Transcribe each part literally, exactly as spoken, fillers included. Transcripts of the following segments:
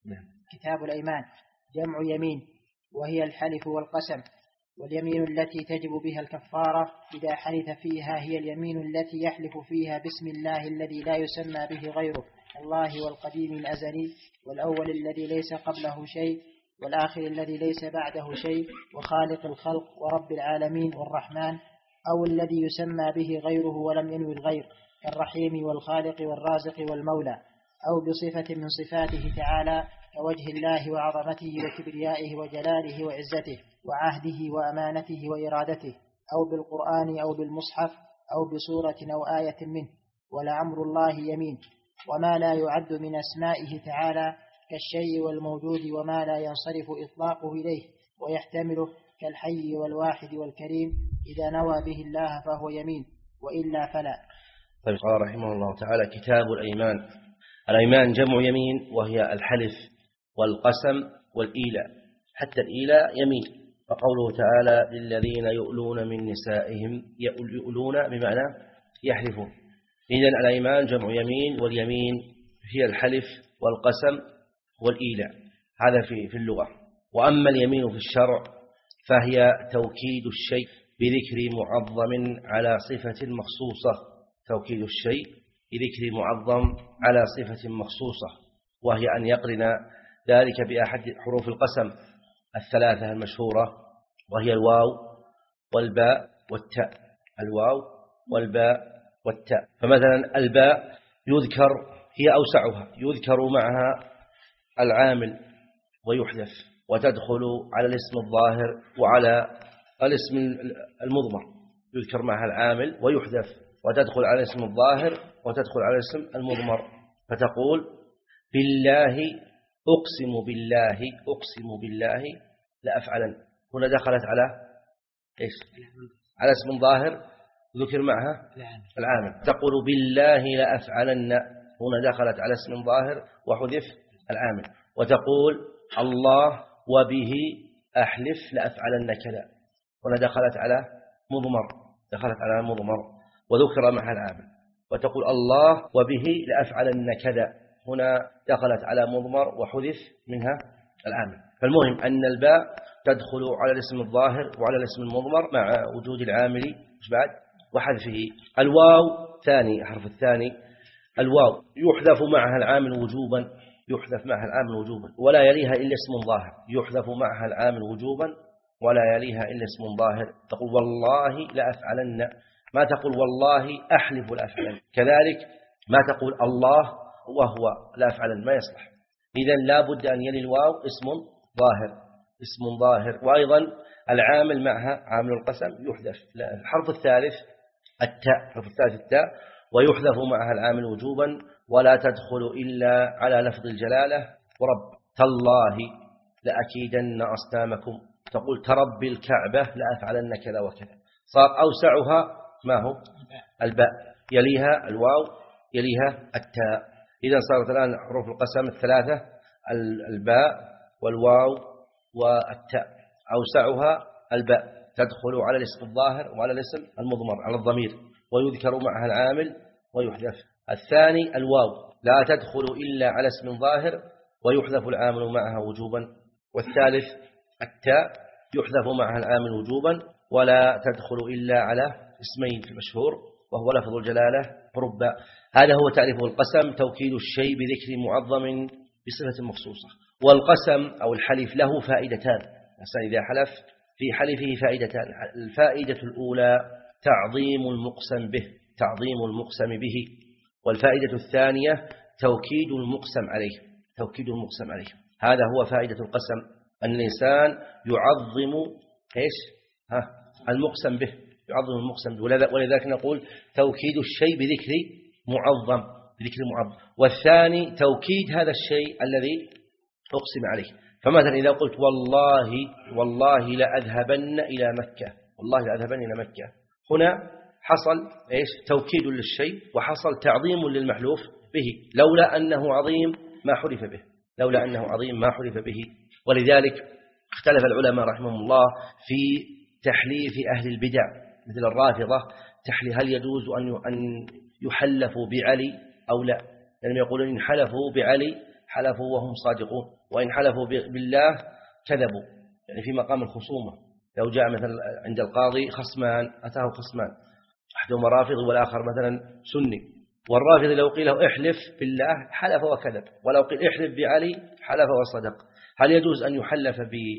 كتاب الأيمان جمع يمين، وهي الحلف والقسم. واليمين التي تجب بها الكفارة إذا حلف فيها هي اليمين التي يحلف فيها باسم الله الذي لا يسمى به غيره، الله والقديم الأزلي، والأول الذي ليس قبله شيء، والآخر الذي ليس بعده شيء، وخالق الخلق ورب العالمين والرحمن، أو الذي يسمى به غيره ولم ينوي الغير كالرحيم والخالق والرازق والمولى، أو بصفة من صفاته تعالى كوجه الله وعظمته وكبريائه وجلاله وعزته وعهده وأمانته وإرادته، أو بالقرآن أو بالمصحف أو بصورة أو آية منه. ولعمر الله يمين، وما لا يعد من أسمائه تعالى كالشيء والموجود وما لا ينصرف إطلاقه إليه ويحتمله كالحي والواحد والكريم، إذا نوى به الله فهو يمين، وإلا فلا. طيب، قال رحمه الله تعالى: كتاب الأيمان. الأيمان جمع يمين، وهي الحلف والقسم والإيلاء، حتى الإيلاء يمين. فقوله تعالى: للذين يؤلون من نسائهم، يؤلون بمعنى يحلفون. إذن الأيمان جمع يمين، واليمين هي الحلف والقسم والإيلاء، هذا في في اللغة. وأما اليمين في الشرع فهي توكيد الشيء بذكر معظم على صفة مخصوصة، توكيد الشيء بذكر معظم على صفة مخصوصة، وهي أن يقرن ذلك بأحد حروف القسم الثلاثة المشهورة، وهي الواو والباء والتاء. الواو والباء والتاء. فمثلا الباء يذكر، هي أوسعها، يذكر معها العامل ويحذف، وتدخل على الاسم الظاهر وعلى الاسم المضمر. يذكر معها العامل ويحذف، وتدخل على الاسم الظاهر وتدخل على الاسم المضمر. فتقول: بالله أقسم بالله، أقسم بالله لأفعلن. هنا دخلت على إيش؟ على اسم ظاهر ذكر معها العامل. تقول: بالله لأفعلن، هنا دخلت على اسم ظاهر وحذف العامل. وتقول: الله وبه أحلف لأفعلن كذا، هنا دخلت على مضمر، دخلت على مضمر وذكر معها العامل. وتقول: الله وبه لأفعلن كذا، هنا دخلت على مضمر وحذف منها العامل. فالمهم أن الباء تدخل على الاسم الظاهر وعلى الاسم المضمر مع وجود العامل مش بعد وحذفه. الواو ثاني، حرف الثاني، الواو يحذف معها العامل وجوبا، يحذف معها العامل وجوبا ولا يليها إلا اسم ظاهر. يحذف معها العامل وجوبا ولا يليها إلا اسم ظاهر. تقول: والله لأفعلن، ما تقول والله أحلف لأفعلن. كذلك ما تقول الله وهو لأفعلن، ما يصلح. إذن لا بد أن يلي الواو اسم ظاهر، اسم ظاهر. وأيضا العامل معها عامل القسم يحذف. الحرف الثالث التاء، الحرف الثالث التاء، ويحذف معها العامل وجوبا ولا تدخل إلا على لفظ الجلالة. ورب تالله لأكيدن أصنامكم، تقول: ترب الكعبة لأفعلن كذا وكذا. صار أوسعها ما هو؟ الباء، يليها الواو، يليها التاء. إذا صارت الآن حروف القسم الثلاثة الباء والواو والتاء. أوسعها الباء، تدخل على الاسم الظاهر وعلى الاسم المضمر، على الضمير، ويذكر معها العامل ويحذف. الثاني الواو لا تدخل إلا على اسم ظاهر ويحذف العامل معها وجوبا. والثالث التاء يحذف معها العامل وجوبا ولا تدخل إلا على اسمين في المشهور، وهو لفظ الجلالة رب. هذا هو تعريف القسم: توكيد الشيء بذكر معظم بصفة مخصوصة. والقسم أو الحلف له فائدتان. الإنسان إذا حلف في حلفه فائدتان: الفائدة الأولى تعظيم المقسم به، تعظيم المقسم به. والفائدة الثانية توكيد المقسم عليه، توكيد المقسم عليه. هذا هو فائدة القسم، أن الإنسان يعظم إيش؟ ها المقسم به، يعظم المقسم به. ولذلك نقول توكيد الشيء بذكر معظم، بذكر معظم. والثاني توكيد هذا الشيء الذي أقسم عليه. فمثلا إذا قلت: والله والله لأذهبن إلى مكة، والله لأذهبن إلى مكة، هنا حصل إيش؟ توكيد للشيء، وحصل تعظيم للمحلوف به. لولا أنه عظيم ما حلف به، لولا أنه عظيم ما حلف به. ولذلك اختلف العلماء رحمهم الله في تحليف أهل البدع مثل الرافضة. تحليف هل يجوز أن يحلفوا بعلي أو لا؟ لأنهم يقولون إن حلفوا بعلي حلفوا وهم صادقون، وإن حلفوا بالله كذبوا، يعني في مقام الخصومة. لو جاء مثلا عند القاضي خصمان، أتاه خصمان، أحدهما رافضي والآخر مثلا سني، والرافضي لو قيل له احلف بالله حلف وكذب، ولو قيل احلف بعلي حلف وصدق. هل يجوز أن يحلف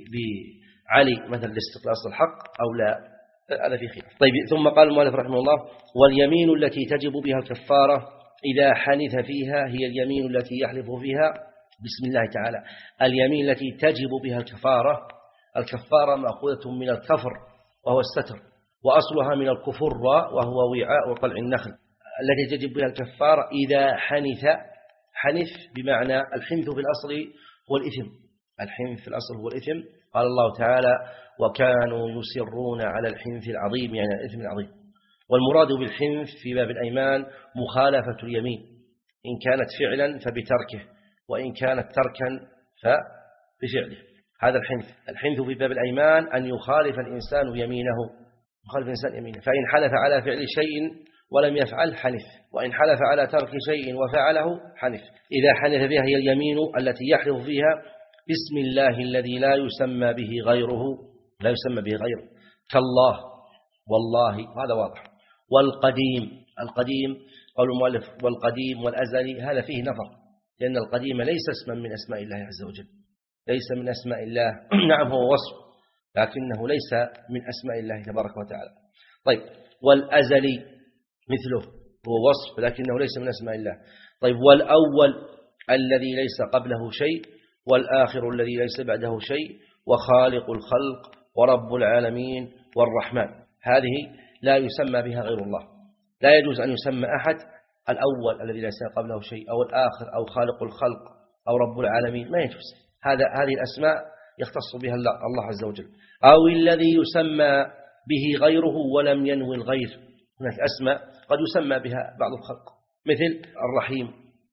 بعلي مثلا لاستقلاص الحق أو لا؟ هذا في خلاف. طيب، ثم قال المؤلف رحمه الله: واليمين التي تجب بها الكفارة إذا حنث فيها هي اليمين التي يحلف فيها بسم الله تعالى. اليمين التي تجب بها الكفارة، الكفارة مأخوذة من الكفر وهو الستر، وأصلها من الكفر وهو وعاء طلع النخل. التي تجب بها الكفارة إذا حنث، حنث بمعنى الحنث في الأصل هو الإثم، الحنث في الأصل هو الإثم. قال الله تعالى: وكانوا يسرون على الحنث العظيم، يعني الإثم العظيم. والمراد بالحنث في باب الأيمان مخالفة اليمين، إن كانت فعلا فبتركه، وإن كانت تركا فبفعله. هذا الحنث. الحنث في باب الأيمان أن يخالف الإنسان يمينه، يخالف الإنسان يمينه، فإن حلف على فعل شيء ولم يفعل حنث، وإن حلف على ترك شيء وفعله حنث. إذا حنث بها هي اليمين التي يحلف فيها بسم الله الذي لا يسمى به غيره، لا يسمى به غيره، كالله، والله، هذا واضح. والقديم، القديم قول المؤلف والقديم والأزلي، هذا فيه نظر، لأن القديم ليس اسما من أسماء الله عز وجل، ليس من أسماء الله. نعم هو وصف، لكنه ليس من أسماء الله تبارك وتعالى. طيب، والأزلي مثله، هو وصف لكنه ليس من أسماء الله. طيب، والأول الذي ليس قبله شيء، والآخر الذي ليس بعده شيء، وخالق الخلق، ورب العالمين، والرحمن. هذه لا يسمى بها غير الله، لا يجوز أن يسمى أحد الأول الذي ليس قبله شيء، أو الآخر، أو خالق الخلق، أو رب العالمين، ما يجوز. هذا هذه الأسماء يختص بها الله عز وجل. أو الذي يسمى به غيره ولم ينوي الغير. هناك أسماء قد يسمى بها بعض الخلق، مثل الرحيم،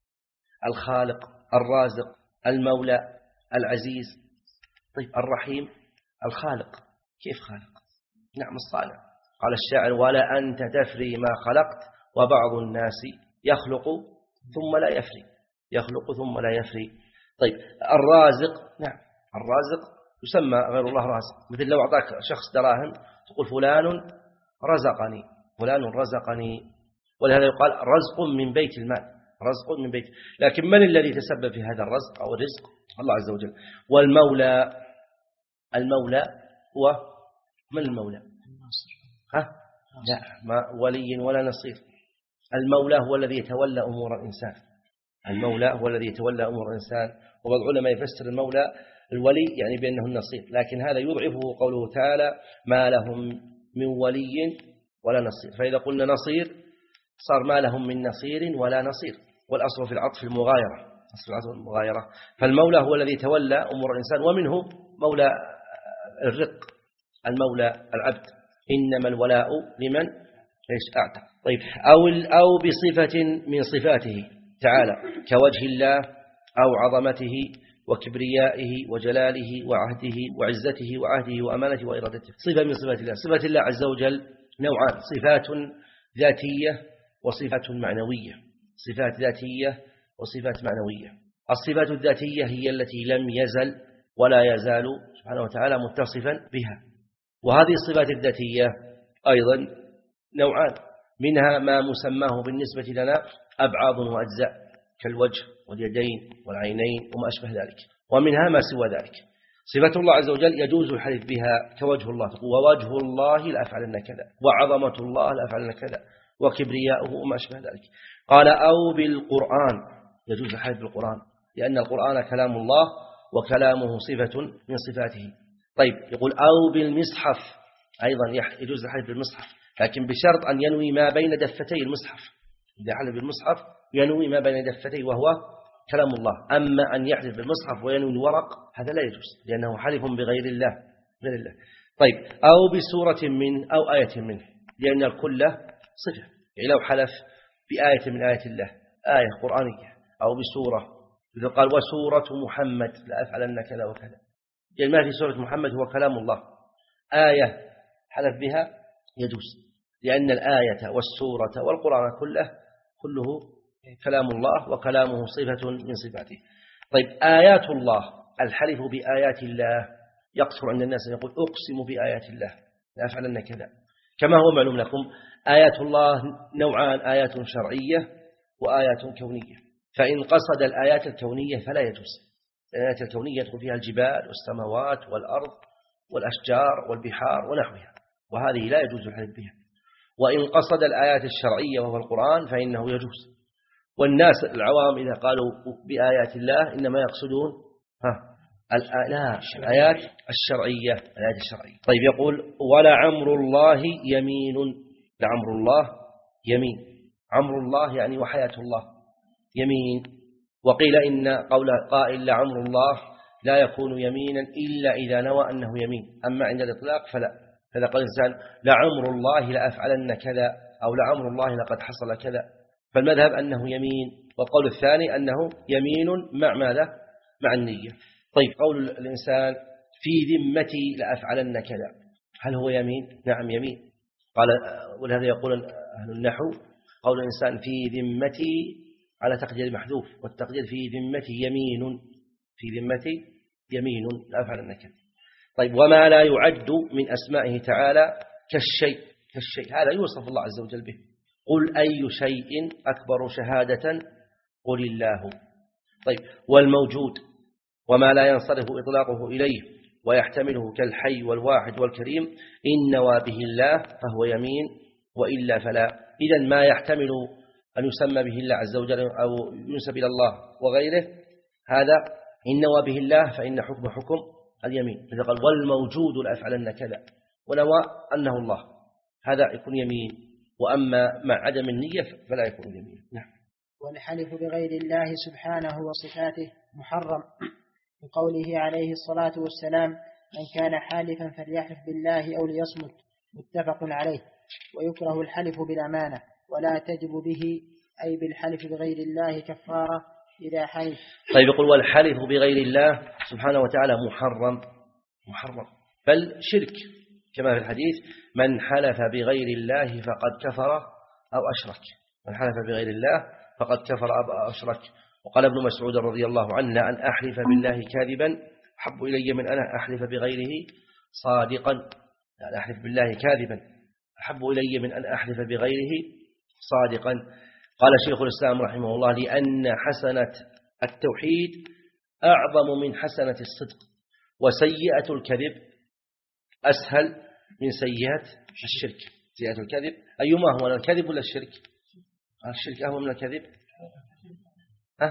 الخالق، الرازق، المولى، العزيز. طيب، الرحيم، الخالق، كيف خالق؟ نعم الصانع. قال الشاعر: ولا أنت تفري ما خلقت وبعض الناس يخلق ثم لا يفري، يخلق ثم لا يفري. طيب، الرازق، نعم الرازق يسمى غير الله رازق، مثل لو أعطاك شخص دراهم تقول فلان رزقني، فلان رزقني، ولهذا يقال رزق من بيت المال، رزق من بيت. لكن من الذي تسبب في هذا الرزق أو الرزق؟ الله عز وجل. والمولى، المولى هو من المولى؟ ها؟ لا، ما ولي ولا نصير. المولى هو الذي يتولى أمور الإنسان، المولى هو الذي يتولى أمور الإنسان. وبعض العلماء يفسر المولى الولي يعني بأنه النصير، لكن هذا يضعفه قوله تعالى: ما لهم من ولي ولا نصير. فإذا قلنا نصير صار ما لهم من نصير ولا نصير، والأصل في العطف المغايرة، أصل العطف المغايرة. فالمولى هو الذي يتولى أمور الإنسان، ومنه مولى الرق، المولى العبد، إنما الولاء لمن إيش أعتق. طيب، أو أو بصفة من صفاته تعالى كوجه الله أو عظمته وكبريائه وجلاله وعهده وعزته وعهده وأمانته وإرادته. صفة من صفات الله. صفات الله عز وجل نوعان: صفات ذاتية وصفات معنوية، صفات ذاتية وصفات معنوية. الصفات الذاتية هي التي لم يزل ولا يزال سبحانه وتعالى متصفا بها، وهذه الصفات الذاتية أيضا نوعان: منها ما مسماه بالنسبة لنا أبعاض وأجزاء كالوجه واليدين والعينين وما أشبه ذلك، ومنها ما سوى ذلك. صفة الله عز وجل يجوز الحديث بها كوجه الله، ووجه الله لأفعلن كذا، وعظمة الله لأفعلن كذا، وكبرياؤه وما أشبه ذلك. قال: أو بالقرآن، يجوز الحديث بالقرآن، لأن القرآن كلام الله وكلامه صفة من صفاته. طيب، يقول: أو بالمصحف، أيضا يجوز الحديث بالمصحف، لكن بشرط أن ينوي ما بين دفتي المصحف. إذا حلف بالمصحف ينوي ما بين دفتيه وهو كلام الله. أما أن يحلف بالمصحف وينوي الورق هذا لا يجوز، لأنه حلف بغير الله، غير الله. طيب، أو بسورة من أو آية منه، لأن الكل صفة. يعني لو حلف بآية من آية الله، آية قرآنية، أو بسورة، إذا قال وسورة محمد لأفعلن كذا وكذا، يعني ما في سورة محمد هو كلام الله، آية حلف بها يجوز، لأن الآية والسورة والقرآن كله كله كلام الله وكلامه صفة من صفاته. طيب آيات الله، الحلف بآيات الله يقصر عند الناس أن يقول أقسم بآيات الله لأفعلن كذا، كما هو معلوم لكم آيات الله نوعان: آيات شرعية وآيات كونية. فإن قصد الآيات الكونية فلا يجوز. الآيات الكونية يدخل فيها الجبال والسماوات والأرض والأشجار والبحار ونحوها، وهذه لا يجوز الحلف بها. وإن قصد الآيات الشرعية وهو القرآن فإنه يجوز. والناس العوام إذا قالوا بآيات الله إنما يقصدون ها لا الآيات الشرعية، الآيات الشرعية. طيب يقول ولعمر الله يمين، لعمر الله يمين، عمر الله يعني وحياة الله يمين. وقيل إن قول قائل لعمر الله لا يكون يمينا إلا إذا نوى أنه يمين، أما عند الإطلاق فلا. فإذا قال الإنسان لعمر الله لأفعلن كذا أو لعمر الله لقد حصل كذا، فالمذهب أنه يمين، والقول الثاني أنه يمين مع ماذا؟ مع النية. طيب قول الإنسان في ذمتي لأفعلن كذا، هل هو يمين؟ نعم يمين. قال ولهذا يقول أهل النحو قول الإنسان في ذمتي على تقدير محذوف، والتقدير في ذمتي يمين، في ذمتي يمين لأفعلن كذا. طيب وما لا يعد من أسمائه تعالى كالشيء، كالشيء هذا يوصف الله عز وجل به. قل أي شيء أكبر شهادة قل الله. طيب والموجود وما لا ينصرف إطلاقه إليه ويحتمله كالحي والواحد والكريم إن نوى به الله فهو يمين وإلا فلا. إذن ما يحتمل أن يسمى به الله عز وجل أو ينسب إلى الله وغيره هذا إن نوى به الله فإن حكم حكم اليمين. إذا قال والموجود لأفعلن كذا ونوى أنه الله هذا يكون يمين، وأما مع عدم النية فلا يكون يمين. نعم. والحلف بغير الله سبحانه وصفاته محرم، بقوله عليه الصلاة والسلام من كان حالفا فليحلف بالله أو ليصمت، متفق عليه. ويكره الحلف بالأمانة ولا تجب به أي بالحلف بغير الله كفارة إذا حلف. طيب يقول والحلف بغير الله سبحانه وتعالى محرم، محرم بل شرك، كما في الحديث من حلف بغير الله فقد كفر أو أشرك، من حلف بغير الله فقد كفر أو أشرك. وقال ابن مسعود رضي الله عنه أن أحلف بالله كاذبا أحب إلي من أن أحلف بغيره صادقا، أن أحلف بالله كاذبا أحب إلي من أن أحلف بغيره صادقا. قال شيخ الإسلام رحمه الله لأن حسنة التوحيد أعظم من حسنة الصدق، وسيئة الكذب أسهل من سيئة الشرك. سيئة الكذب أيما هو الكذب ولا الشرك؟ الشرك أهون من الكذب؟ أه؟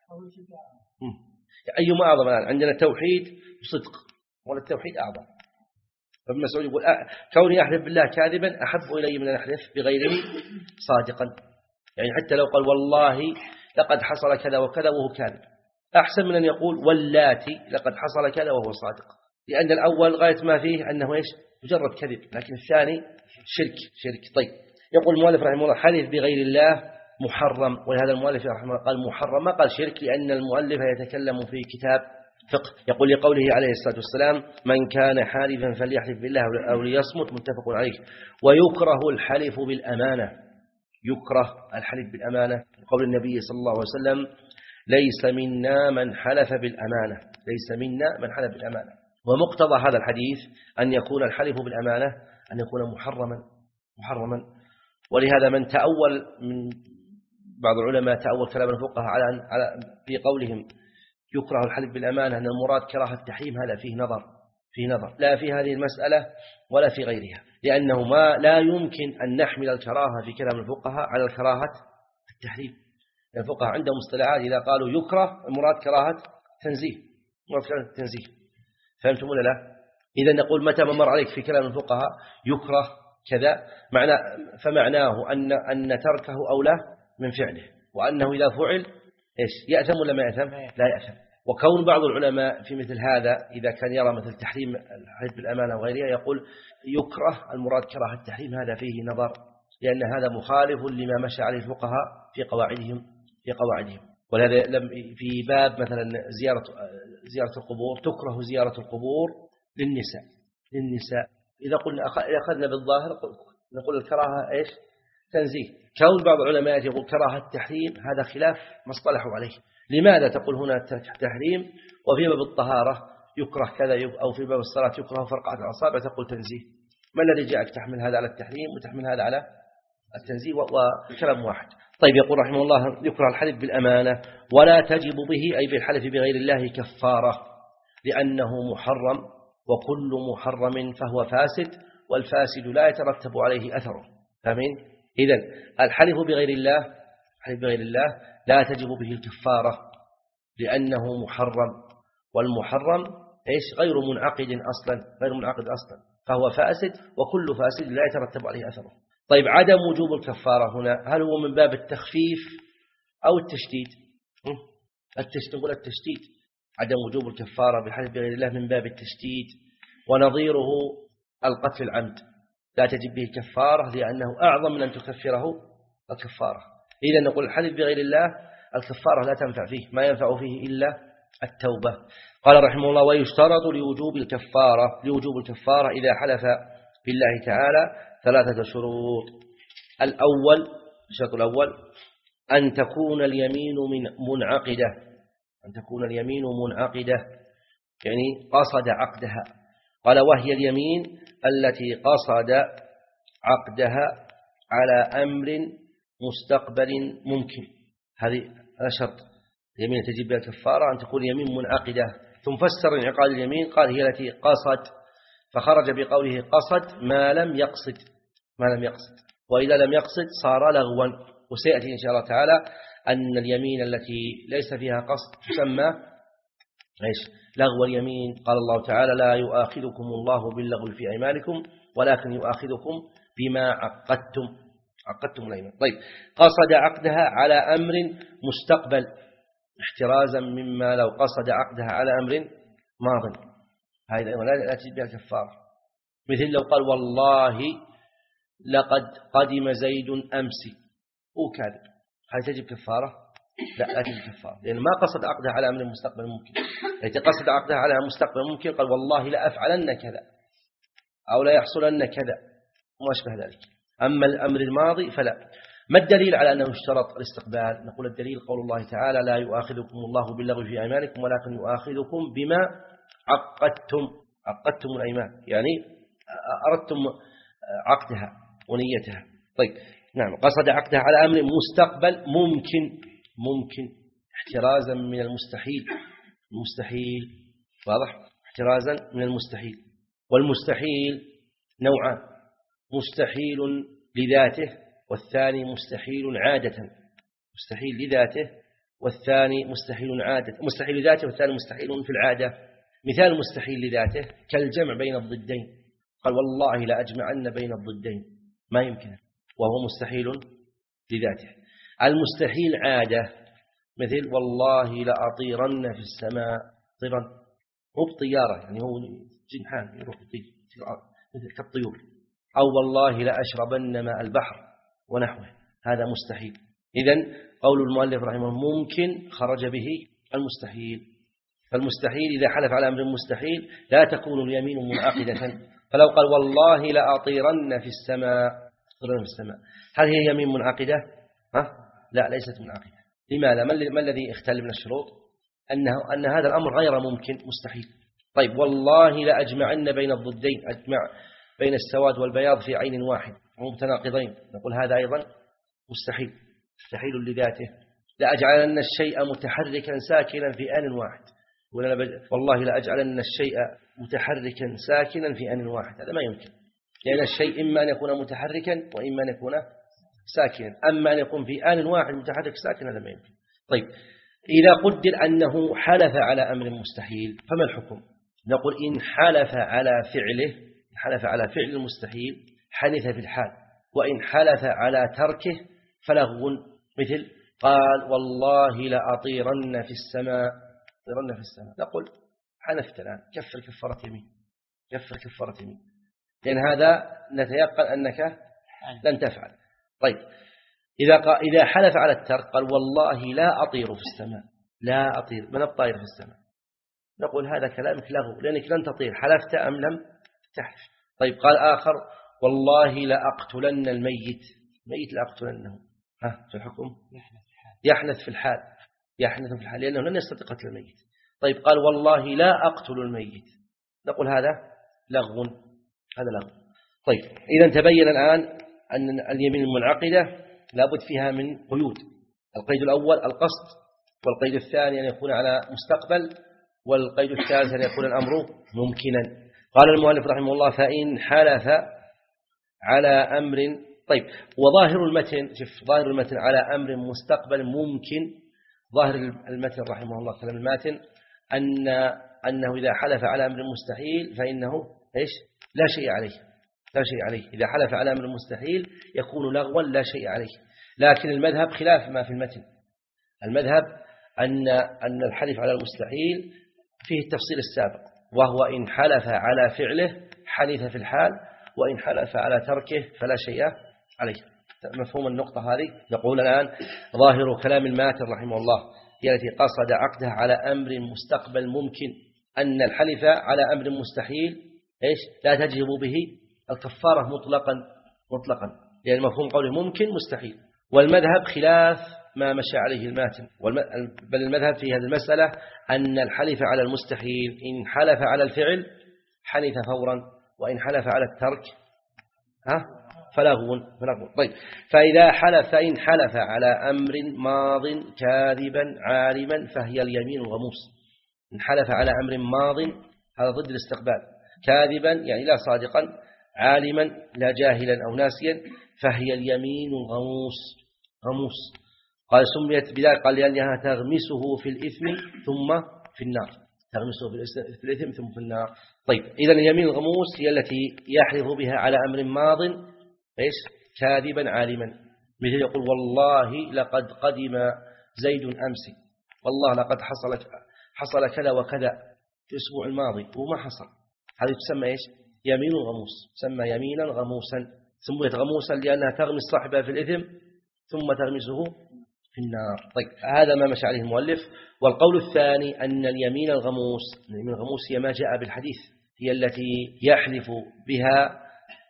أيما أعظم؟ الآن عندنا توحيد وصدق، ولا التوحيد أعظم. فابن مسعود يقول كوني أحلف بالله كاذبا أحب إلي من أن أحلف بغيره صادقا، يعني حتى لو قال والله لقد حصل كذا وكذا وهو كاذب أحسن من أن يقول واللاتي لقد حصل كذا وهو صادق، لأن الأول غاية ما فيه أنه إيش؟ مجرد كذب، لكن الثاني شرك شرك. طيب يقول المؤلف رحمه الله حلف بغير الله محرم، ولهذا المؤلف رحمه الله قال محرم ما قال شرك، لأن المؤلف يتكلم في كتاب فقه. يقول لقوله عليه الصلاة والسلام من كان حالفا فليحلف بالله أو ليصمت، متفق عليه. ويكره الحلف بالأمانة، يكره الحلف بالأمانة، قول النبي صلى الله عليه وسلم ليس منا من حلف بالأمانة، ليس منا من حلف بالأمانة. ومقتضى هذا الحديث أن يكون الحلف بالأمانة أن يكون محرما محرما ولهذا من تأول من بعض العلماء تأول كلام الفقهاء على على في قولهم يكره الحلف بالأمانة أن المراد كراهة التحريم، هذا فيه نظر، فيه نظر لا في هذه المسألة ولا في غيرها، لأنه ما لا يمكن أن نحمل الكراهة في كلام الفقهاء على الكراهة التحريم. الفقهاء عندهم مصطلحات إذا قالوا يكره المراد كراهة تنزيه، مراد كراهة التنزيه، فهمتم ولا لا؟ إذا نقول متى ما مر عليك في كلام الفقهاء يكره كذا معنى فمعناه أن أن تركه أولى من فعله، وأنه إذا فعل إيش يأثم ولا ما يأثم؟ لا يأثم. وكون بعض العلماء في مثل هذا إذا كان يرى مثل تحريم الحلف بالأمانة وغيرها يقول يكره المراد كراهة التحريم، هذا فيه نظر، لأن هذا مخالف لما مشى عليه الفقهاء في قواعدهم في قواعدهم ولهذا لم في باب مثلا زيارة زيارة القبور تكره زيارة القبور للنساء للنساء إذا قلنا أخذنا بالظاهر نقول الكراهة إيش؟ تنزيه. كون بعض العلماء يقول كراهة التحريم هذا خلاف ما اصطلحوا عليه، لماذا تقول هنا تحريم وفي باب الطهارة يكره كذا أو في باب الصلاة يكره فرقعة الأصابع تقول تنزيه؟ ما الذي جاءك تحمل هذا على التحريم وتحمل هذا على التنزيه والكلام واحد؟ طيب يقول رحمه الله يكره الحلف بالأمانة ولا تجب به أي بالحلف بغير الله كفارة لأنه محرم وكل محرم فهو فاسد والفاسد لا يترتب عليه أثره. فاهمين؟ إذن الحلف بغير الله الحلف بغير الله لا تجب به الكفارة لأنه محرم والمحرم إيش غير منعقد أصلا غير منعقد أصلا فهو فاسد وكل فاسد لا يترتب عليه أثره. طيب عدم وجوب الكفارة هنا هل هو من باب التخفيف أو التشديد؟ التشديد نقول التشديد عدم وجوب الكفارة بالحلف بغير الله من باب التشديد ونظيره القتل العمد لا تجب به كفارة لأنه أعظم من أن تكفره الكفارة. إذا نقول الحلف بغير الله الكفارة لا تنفع فيه ما ينفع فيه إلا التوبة. قال رحمه الله ويشترط لوجوب الكفارة لوجوب الكفارة إذا حلف بالله تعالى ثلاثة شروط. الأول الشرط الأول أن تكون اليمين من منعقدة أن تكون اليمين منعقدة يعني قصد عقدها. قال وهي اليمين التي قصد عقدها على أمر مستقبل ممكن. هذه هذا شرط اليمين تجب بها الكفارة أن تكون يمين منعقدة. ثم فسر انعقاد اليمين قال هي التي قصد فخرج بقوله قصد ما لم يقصد ما لم يقصد وإذا لم يقصد صار لغوا. وسيأتي إن شاء الله تعالى أن اليمين التي ليس فيها قصد تسمى إيش لغو اليمين. قال الله تعالى لا يؤاخذكم الله باللغو في أيمانكم ولكن يؤاخذكم بما عقدتم عقدتم الأيمان. طيب قصد عقدها على أمر مستقبل احترازا مما لو قصد عقدها على أمر ماض هذا لا تجب بها الكفارة. مثل لو قال والله لقد قدم زيد أمس وكذب هل تجب كفارة؟ لا لا تجب كفارة لأن ما قصد عقدها على أمر مستقبل ممكن. إذا قصد عقدها على مستقبل ممكن قال والله لا أفعلن كذا أو لا يحصلن كذا وما أشبه ذلك. أما الأمر الماضي فلا. ما الدليل على أنه اشترط الاستقبال؟ نقول الدليل قول الله تعالى لا يؤاخذكم الله باللغو في أيمانكم ولكن يؤاخذكم بما عقدتم عقدتم الأيمان يعني أردتم عقدها ونيتها. طيب نعم قصد عقدها على أمر مستقبل ممكن ممكن احترازا من المستحيل المستحيل واضح احترازا من المستحيل. والمستحيل نوعان مستحيل لذاته والثاني مستحيل عادة. مستحيل لذاته والثاني مستحيل عادة مستحيل لذاته والثاني مستحيل في العادة. مثال مستحيل لذاته كالجمع بين الضدين قال والله لا أجمعن بين الضدين ما يمكن وهو مستحيل لذاته. المستحيل عادة مثل والله لأطيرن في السماء طيرا مو بطيارة يعني هو جنحان يروح يطير مثل كالطيور. أو والله لأشربن ماء البحر ونحوه هذا مستحيل. إذن قول المؤلف رحمه الله ممكن خرج به المستحيل. فالمستحيل إذا حلف على أمر مستحيل لا تكون اليمين منعقدة. فلو قال والله لأطيرن في السماء طيرن في السماء هل هي يمين منعقدة؟ ها؟ لا ليست منعقدة. لماذا؟ ما الذي اختل من الشروط؟ أنه أن هذا الأمر غير ممكن مستحيل. طيب والله لأجمعن بين الضدين أجمع بين السواد والبياض في عين واحد متناقضين نقول هذا أيضا مستحيل مستحيل لذاته. لأجعلن الشيء متحركا ساكنا في آن واحد والله لأجعلن الشيء متحركا ساكنا في آن واحد هذا ما يمكن لأن الشيء إما أن يكون متحركا وإما أن يكون ساكنا. أما أن يكون في آن واحد متحرك ساكن هذا ما يمكن. طيب إذا قدر أنه حلف على أمر مستحيل فما الحكم؟ نقول إن حلف على فعله حلف على فعل المستحيل حنث في الحال وإن حلف على تركه فلغو. مثل قال والله لأطيرن في السماء طيرن في السماء نقول حنفت الآن كفر كفارة يمين كفر كفارة يمين لأن هذا نتيقن أنك لن تفعل. طيب إذا إذا حلف على الترك قال والله لا أطير في السماء لا أطير من الطائر في السماء نقول هذا كلامك لغو لأنك لن تطير حلفت أم لم تحلف. طيب قال آخر والله لأقتلن الميت ميت لأقتلنه ها في الحكم يحنث في الحال يحنث في الحال لأنه لن يستطيع قتل الميت. طيب قال والله لا أقتل الميت، نقول هذا لغو، هذا لغو. طيب إذا تبين الآن أن اليمين المنعقدة لابد فيها من قيود. القيد الأول القصد، والقيد الثاني أن يكون على مستقبل، والقيد الثالث أن يكون الأمر ممكنا. قال المؤلف رحمه الله فإن حلف على أمر، طيب وظاهر المتن، شوف ظاهر المتن على أمر مستقبل ممكن، ظاهر المتن رحمه الله كلام الماتن أن أنه إذا حلف على أمر مستحيل فإنه إيش؟ لا شيء عليه، لا شيء عليه. إذا حلف على أمر مستحيل يكون لغوا لا شيء عليه. لكن المذهب خلاف ما في المتن. المذهب أن أن الحلف على المستحيل فيه التفصيل السابق، وهو إن حلف على فعله حلف في الحال، وإن حلف على تركه فلا شيء عليه. مفهوم النقطة هذه؟ نقول الآن ظاهر كلام الماتن رحمه الله هي التي قصد عقدها على أمر مستقبل ممكن، أن الحلف على أمر مستحيل إيش؟ لا تجب به الكفارة مطلقا مطلقا، يعني مفهوم قوله ممكن مستحيل. والمذهب خلاف ما مشى عليه الماتن، بل المذهب في هذه المسألة أن الحلف على المستحيل إن حلف على الفعل حلف فورا، وإن حلف على الترك ها فلغو فلغو. طيب فإذا حلف فإن حلف على أمر ماض كاذبا عالما فهي اليمين الغموس. إن حلف على أمر ماض هذا ضد الاستقبال، كاذبا يعني لا صادقا، عالما لا جاهلا أو ناسيا، فهي اليمين الغموس غموس. قال سميت بذلك قال لأنها تغمسه في الإثم ثم في النار، تغمسه في الإثم ثم في النار. طيب إذا اليمين الغموس هي التي يحلف بها على أمر ماض إيش؟ كاذبا عالما، مثل يقول والله لقد قدم زيد أمس، والله لقد حصل حصل كذا وكذا في الأسبوع الماضي وما حصل. هذه تسمى إيش؟ يمين غموس، تسمى يمينا غموسا. سميت غموسا لأنها تغمس صاحبها في الإثم ثم تغمسه في النار. طيب هذا ما مشى عليه المؤلف. والقول الثاني أن اليمين الغموس، اليمين الغموس هي ما جاء بالحديث، هي التي يحلف بها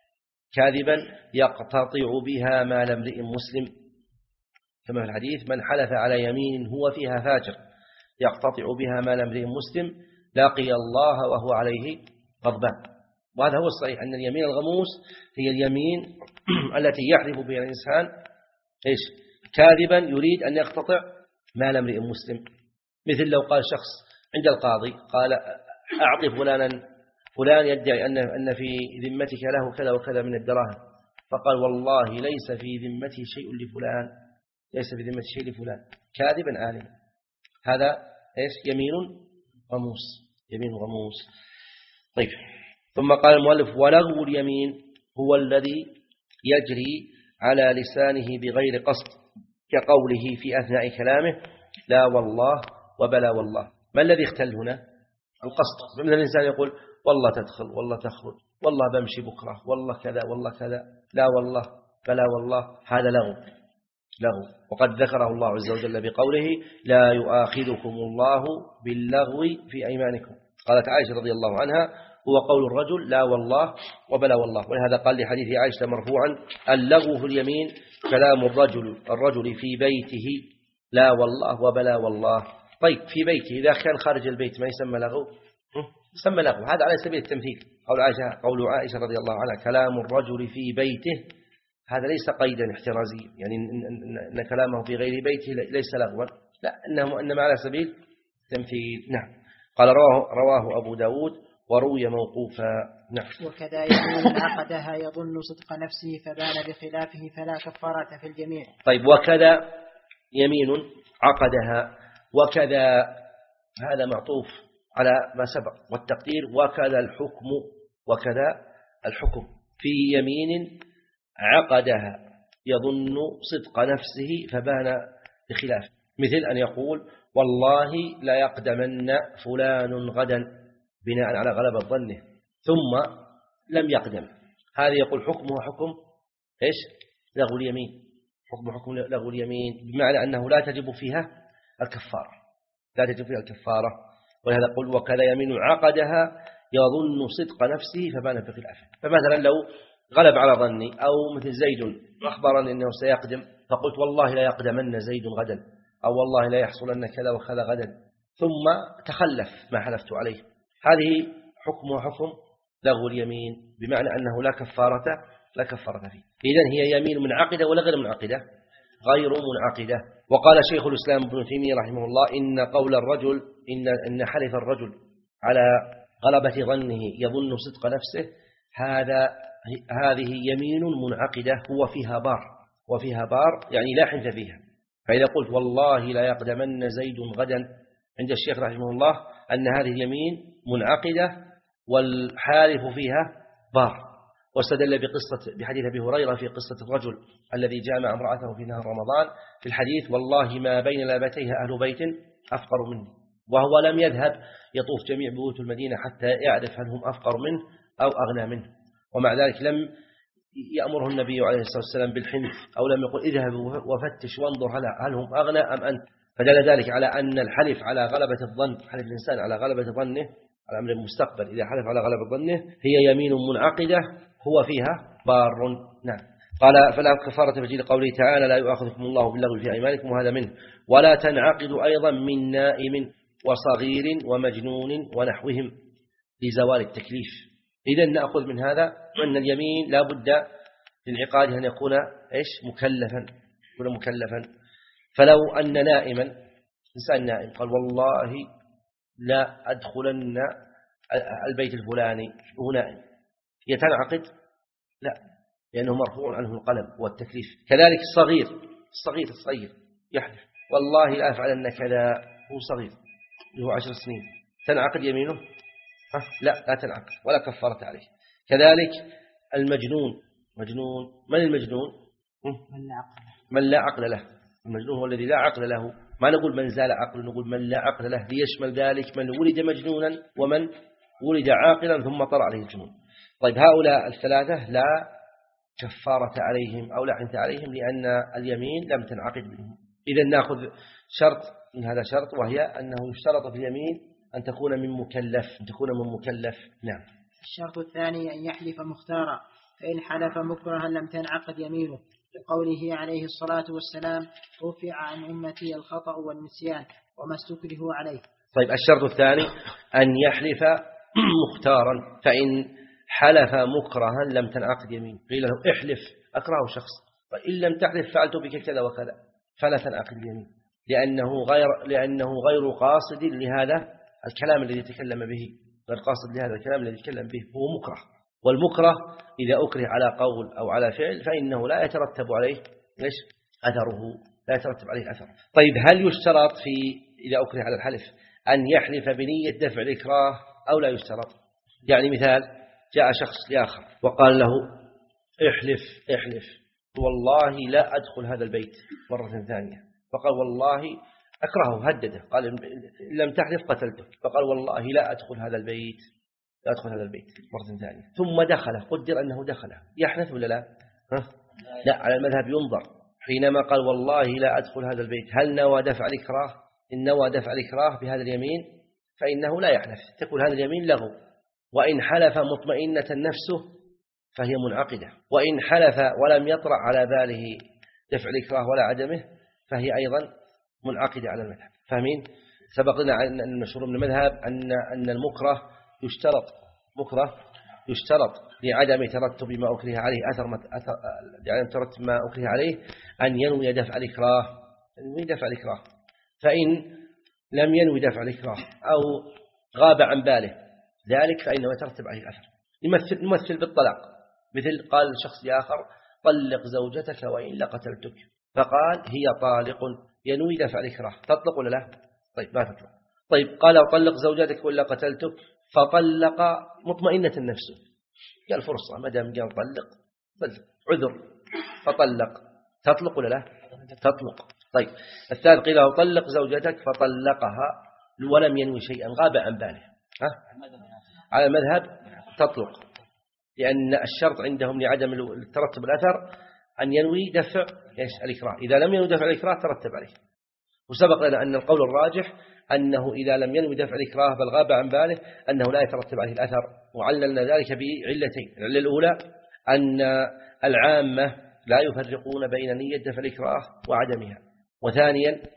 كاذبا يقتطع بها مال امرئ مسلم، كما في الحديث من حلف على يمين هو فيها فاجر يقتطع بها مال امرئ مسلم لقي الله وهو عليه غضبان. وهذا هو الصحيح أن اليمين الغموس هي اليمين التي يحلف بها الإنسان إيش؟ كاذبا يريد أن يقتطع مال امرئ مسلم. مثل لو قال شخص عند القاضي قال أعطي فلانا، فلان يدعي أن أن في ذمتك له كذا وكذا من الدراهم، فقال والله ليس في ذمتي شيء لفلان، ليس في ذمتي شيء لفلان، كاذبا عالما. هذا إيش؟ يمين غموس، يمين غموس. طيب ثم قال المؤلف ولغو اليمين هو الذي يجري على لسانه بغير قصد، كقوله في أثناء كلامه لا والله وبلا والله. ما الذي اختل هنا؟ القصد. من الإنسان يقول والله تدخل والله تخرج والله بمشي بكرة والله كذا والله كذا، لا والله بلا والله، هذا لغو لغو. وقد ذكره الله عز وجل بقوله لا يؤاخذكم الله باللغو في أيمانكم. قالت عائشة رضي الله عنها هو قول الرجل لا والله وبلا والله، ولهذا قال لحديث عائشة مرفوعا اللغو في اليمين كلام الرجل الرجل في بيته لا والله وبلا والله. طيب في بيته إذا كان خارج البيت ما يسمى لغو؟ يسمى لغو. هذا على سبيل التمثيل. قول عائشة قول عائشة رضي الله عنها كلام الرجل في بيته، هذا ليس قيدا احترازيا، يعني إن كلامه في غير بيته ليس لغوا، لا إنه إنما على سبيل التمثيل. نعم. قال رواه رواه أبو داود وروي موقوفا. نعم. وكذا يمين عقدها يظن صدق نفسه فبان بخلافه فلا كفارة في الجميع. طيب وكذا يمين عقدها، وكذا هذا معطوف على ما سبق، والتقدير وكذا الحكم، وكذا الحكم في يمين عقدها يظن صدق نفسه فبان بخلافه، مثل أن يقول والله لا يقدمن فلان غدا بناء على غلبة ظنه ثم لم يقدم، هذا يقول حكمه حكم إيش؟ لغو اليمين، حكم حكم لغو اليمين، بمعنى أنه لا تجب فيها الكفارة، لا تجب فيها الكفارة. ولهذا يقول وكذا يمين عقدها يظن صدق نفسه فبان بخلافه. فمثلا لو غلب على ظني أو مثل زيد أخبرني أنه سيقدم فقلت والله لا يقدمن زيد غدا، أو والله لا يحصلن كذا وكذا غدا، ثم تخلف ما حلفت عليه، هذه حكمها حكم لغو اليمين، بمعنى أنه لا كفارة لا كفارة فيه. إذن هي يمين منعقدة ولا غير منعقدة؟ غير منعقدة. وقال شيخ الإسلام ابن تيمية رحمه الله إن قول الرجل إن إن حلف الرجل على غلبة ظنه يظن صدق نفسه، هذا هذه يمين منعقدة هو فيها بار، وفيها بار يعني لا حنث فيها. فإذا قلت والله لا يقدمن زيد غدا، عند الشيخ رحمه الله أن هذه يمين منعقدة والحالف فيها بار. واستدل بقصة بحديث أبي هريرة في قصة الرجل الذي جامع امرأته في نهار رمضان، في الحديث والله ما بين لابتيها أهل بيت أفقر منه، وهو لم يذهب يطوف جميع بيوت المدينة حتى يعرف هل هم أفقر منه أو أغنى منه، ومع ذلك لم يأمره النبي عليه الصلاة والسلام بالحنث، أو لم يقل اذهب وفتش وانظر هل هم أغنى أم أنت. فدل ذلك على أن الحلف على غلبة الظن، حلف الإنسان على غلبة ظنه على أمر المستقبل إذا حلف على غلبة ظنه هي يمين منعقدة هو فيها بار. نعم. قال فلا كفارة بجيل قوله تعالى لا يؤاخذكم الله باللغو في أيمانكم، وهذا منه. ولا تنعقد أيضا من نائم وصغير ومجنون ونحوهم لزوال التكليف. إذن نأخذ من هذا أن اليمين لا بد للعقاد أن يكون إيش مكلفا، يكون مكلفا. فلو أن نائما إنسان نائم قال والله لا أدخلن البيت الفلاني وهو نائم، يتنعقد؟ لا، لأنه مرفوع عنه القلم والتكليف. كذلك الصغير الصغير الصغير يحلف والله لا أفعلن كذا، هو صغير له عشر سنين، تنعقد يمينه؟ لا لا تنعقد ولا كفارة عليه. كذلك المجنون، مجنون من المجنون؟ من لا عقل له. المجنون هو الذي لا عقل له، ما نقول من زال عقله، نقول من لا عقل له، ليشمل ذلك من ولد مجنونا ومن ولد عاقلا ثم طرأ عليه الجنون. طيب هؤلاء الثلاثة لا كفارة عليهم أو لا حنث عليهم لأن اليمين لم تنعقد بهم. إذا نأخذ شرط من هذا شرط، وهي أنه يشترط في اليمين أن تكون من مكلف، أن تكون من مكلف. نعم. الشرط الثاني أن يحلف مختارا، فإن حلف مكرها لم تنعقد يمينه، لقوله عليه الصلاة والسلام رفع عن أمتي الخطأ والنسيان وما استكرهوا عليه. طيب الشرط الثاني أن يحلف مختارا، فإن حلف مكرها لم تنعقد يمينه. قيل له احلف أكره شخص، وإن لم تحلف فعلت بك كذا وكذا، فلا تنعقد اليمين، لأنه غير لأنه غير قاصد لهذا الكلام الذي يتكلم به، غير قاصد لهذا الكلام الذي يتكلم به، هو مكره. والمكره إذا أكره على قول أو على فعل فإنه لا يترتب عليه ليش أثره، لا يترتب عليه أثر. طيب هل يشترط في إذا أكره على الحلف أن يحلف بنية دفع الإكراه أو لا يشترط؟ يعني مثال جاء شخص لآخر وقال له احلف احلف والله لا أدخل هذا البيت مرة ثانية، فقال والله أكرهه، هدده، قال إن لم تحلف قتلته، فقال والله لا أدخل هذا البيت لا أدخل هذا البيت مرة ثانية، ثم دخله، قدر أنه دخله، يحلف ولا لا؟ ها؟ لا، على المذهب ينظر حينما قال والله لا أدخل هذا البيت هل نوى دفع الإكراه؟ إن نوى دفع الإكراه بهذا اليمين فإنه لا يحلف، تكون هذا اليمين لغو. وإن حلف مطمئنة نفسه فهي منعقدة، وإن حلف ولم يطرأ على باله دفع الإكراه ولا عدمه فهي أيضا منعقدة على المذهب. فاهمين؟ سبق لنا أن المشهور من المذهب أن أن المكره يشترط مكره يشترط لعدم ترتب ما أكره عليه أثر أثر لعدم ترتب ما أكره عليه أن ينوي دفع الإكراه، ينوي دفع الإكراه. فإن لم ينوي دفع الإكراه أو غاب عن باله ذلك فإنه يترتب عليه أثر. نمثل نمثل بالطلاق، مثل قال شخص آخر طلق زوجتك وإلا قتلتك، فقال هي طالق، ينوي دفع الإكراه، تطلق ولا لا؟ طيب ما تطلق. طيب قال طلق زوجتك وإلا قتلتك، فطلق مطمئنة النفس، قال فرصة ما دام قال طلق عذر فطلق، تطلق ولا لا؟ تطلق. طيب الثالث قيل له طلق زوجتك فطلقها ولم ينوي شيئا، غاب عن باله، ها؟ على المذهب تطلق، لأن الشرط عندهم لعدم الترتب الأثر أن ينوي دفع الإكراه، إذا لم ينوي دفع الإكراه ترتب عليه. وسبق لنا أن القول الراجح أنه إذا لم ينوي دفع الإكراه بل غاب عن باله أنه لا يترتب عليه الأثر، وعللنا ذلك بعلتين. العلة الأولى أن العامة لا يفرقون بين نية دفع الإكراه وعدمها، وثانيا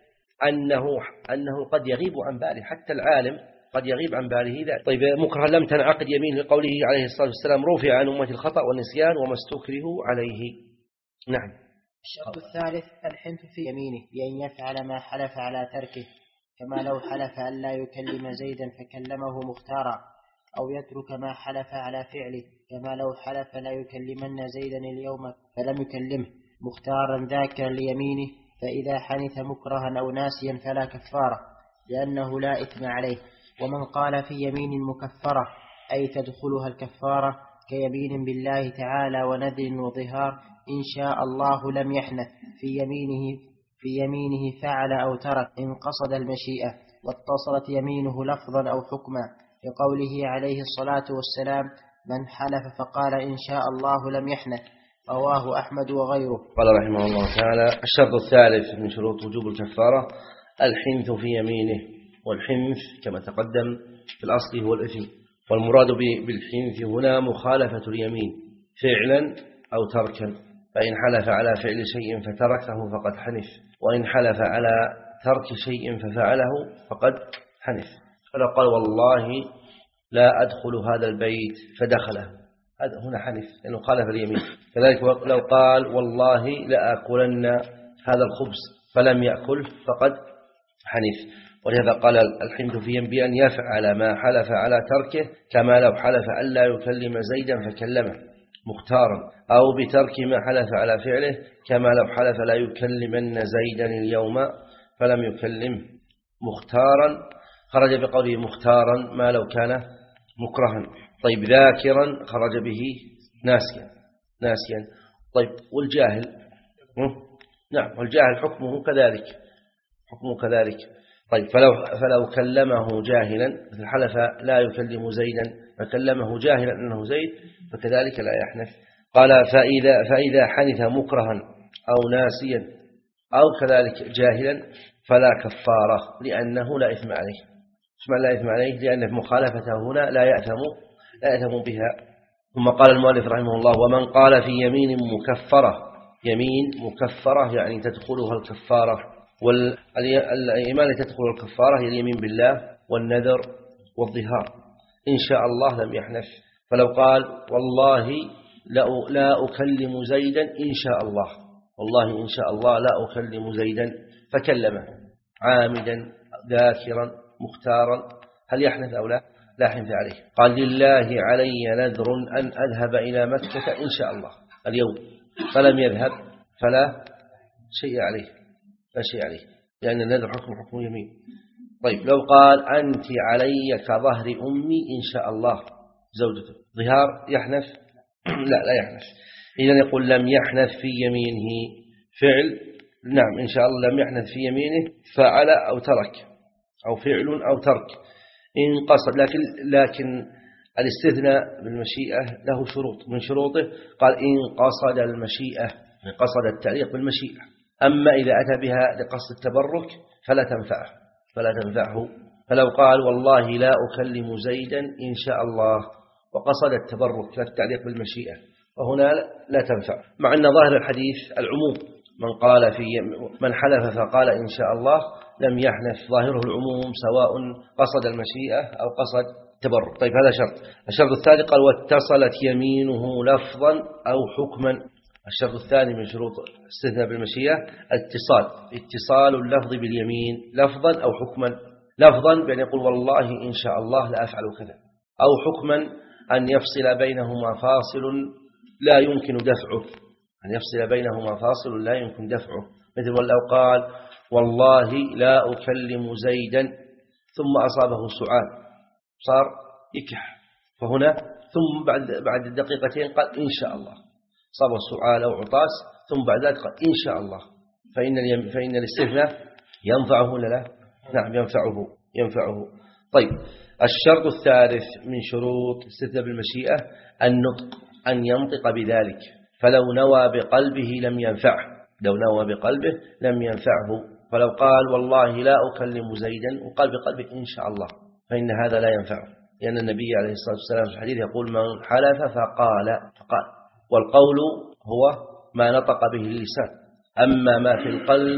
أنه, أنه قد يغيب عن باله، حتى العالم قد يغيب عن باله ذلك. طيب مكره لم تنعقد يمين لقوله عليه الصلاة والسلام رفع عن أمة الخطأ والنسيان وما استكرهوا عليه. نعم. الشرط الثالث الحنث في يمينه بأن يفعل ما حلف على تركه، كما لو حلف أن لا يكلم زيدا فكلمه مختارا، أو يترك ما حلف على فعله، كما لو حلف لا يكلمن زيدا اليوم فلم يكلمه مختارا ذاكرا ليمينه، فإذا حنث مكرها أو ناسيا فلا كفارة لأنه لا إثم عليه. ومن قال في يمين مكفرة أي تدخلها الكفارة كيمين بالله تعالى ونذر وظهار إن شاء الله لم يحنث في يمينه في يمينه فعل أو ترك إن قصد المشيئة، واتصلت يمينه لفظا أو حكما، لقوله عليه الصلاة والسلام من حلف فقال إن شاء الله لم يحنث، رواه أحمد وغيره. قال رحمه الله تعالى: الشرط الثالث من شروط وجوب الكفارة الحنث في يمينه. والحنث كما تقدم في الأصل هو الإثم، والمراد بالحنث هنا مخالفة اليمين فعلا أو تركا، فإن حلف على فعل شيء فتركه فقد حنث، وإن حلف على ترك شيء ففعله فقد حنث. فلو قال والله لا أدخل هذا البيت فدخله، هذا هنا حنث لأنه خالف اليمين. كذلك لو قال والله لا أكلن هذا الخبز فلم يأكل فقد حنث. ولهذا قال الحنث في ينبغي أن يفعل ما حلف على تركه، كما لو حلف أن لا يكلم زيدا فكلمه مختارا، أو بترك ما حلف على فعله، كما لو حلف لا يكلمن زيدا اليوم فلم يكلمه مختارا، خرج بقوله مختارا ما لو كان مكرها. طيب ذاكرا خرج به ناسيا ناسيا. طيب والجاهل؟ نعم، والجاهل حكمه كذلك حكمه كذلك. طيب فلو, فلو كلمه جاهلا، مثل حلف لا يكلم زيدا فكلمه جاهلا أنه زيد فكذلك لا يحنث. قال فإذا, فإذا حنث مكرها أو ناسيا أو كذلك جاهلا فلا كفارة لأنه لا إثم عليه. اسمع لا إثم عليه لأن مخالفته هنا لا يأثم لا يأثم بها. ثم قال المؤلف رحمه الله: ومن قال في يمين مكفرة، يمين مكفرة يعني تدخلها الكفارة، والإيمان تدخل الكفارة هي اليمين بالله والنذر والظهار، إن شاء الله لم يحنث. فلو قال والله لا, لا أكلم زيدا إن شاء الله، والله إن شاء الله لا أكلم زيدا، فكلمه عامدا ذاكرا مختارا، هل يحنث أو لا؟ لا حنث عليه. قال لله علي نذر أن أذهب إلى مكة إن شاء الله اليوم، فلم يذهب فلا شيء عليه لا شيء عليه لأن النذر حكم حكم يمين. طيب لو قال أنت علي كظهر أمي إن شاء الله زوجته، ظهار يحنث؟ لا لا يحنث. إذن يقول لم يحنث في يمينه فعل، نعم إن شاء الله لم يحنث في يمينه فعل أو ترك، أو فعل أو ترك إن قصد. لكن لكن الاستثناء بالمشيئة له شروط، من شروطه قال إن قصد المشيئة، إن قصد التعليق بالمشيئة. أما إذا أتى بها لقصد التبرك فلا تنفعه فلا تنفعه. فلو قال والله لا أكلم زيدا إن شاء الله وقصد التبرك للتعليق بالمشيئة، وهنا لا تنفع، مع أن ظاهر الحديث العموم. من قال في من حلف فقال إن شاء الله لم يحنث، ظاهره العموم سواء قصد المشيئة أو قصد التبرك. طيب هذا شرط. الشرط الثاني قال واتصلت يمينه لفظا أو حكما. الشرط الثاني من شروط استثناء بالمشيئة اتصال اتصال اللفظ باليمين لفظا أو حكما. لفظا بأن يقول والله إن شاء الله لا أفعل كذا، أو حكما أن يفصل بينهما فاصل لا يمكن دفعه، أن يفصل بينهما فاصل لا يمكن دفعه، مثل ولو قال والله لا أكلم زيدا ثم أصابه سعال صار يكح، فهنا ثم بعد بعد دقيقتين قال إن شاء الله، صاب السعال أو عطاس ثم بعد ذلك قال إن شاء الله، فإن فإن الاستثناء ينفعه ولا لا؟ نعم ينفعه ينفعه. طيب الشرط الثالث من شروط استثناء بالمشيئة النطق، أن ينطق بذلك، فلو نوى بقلبه لم ينفعه، لو نوى بقلبه لم ينفعه. فلو قال والله لا أكلم زيدا وقال بقلبه إن شاء الله فإن هذا لا ينفعه، لأن النبي عليه الصلاة والسلام في الحديث يقول من حلف فقال فقال، والقول هو ما نطق به اللسان، أما ما في القلب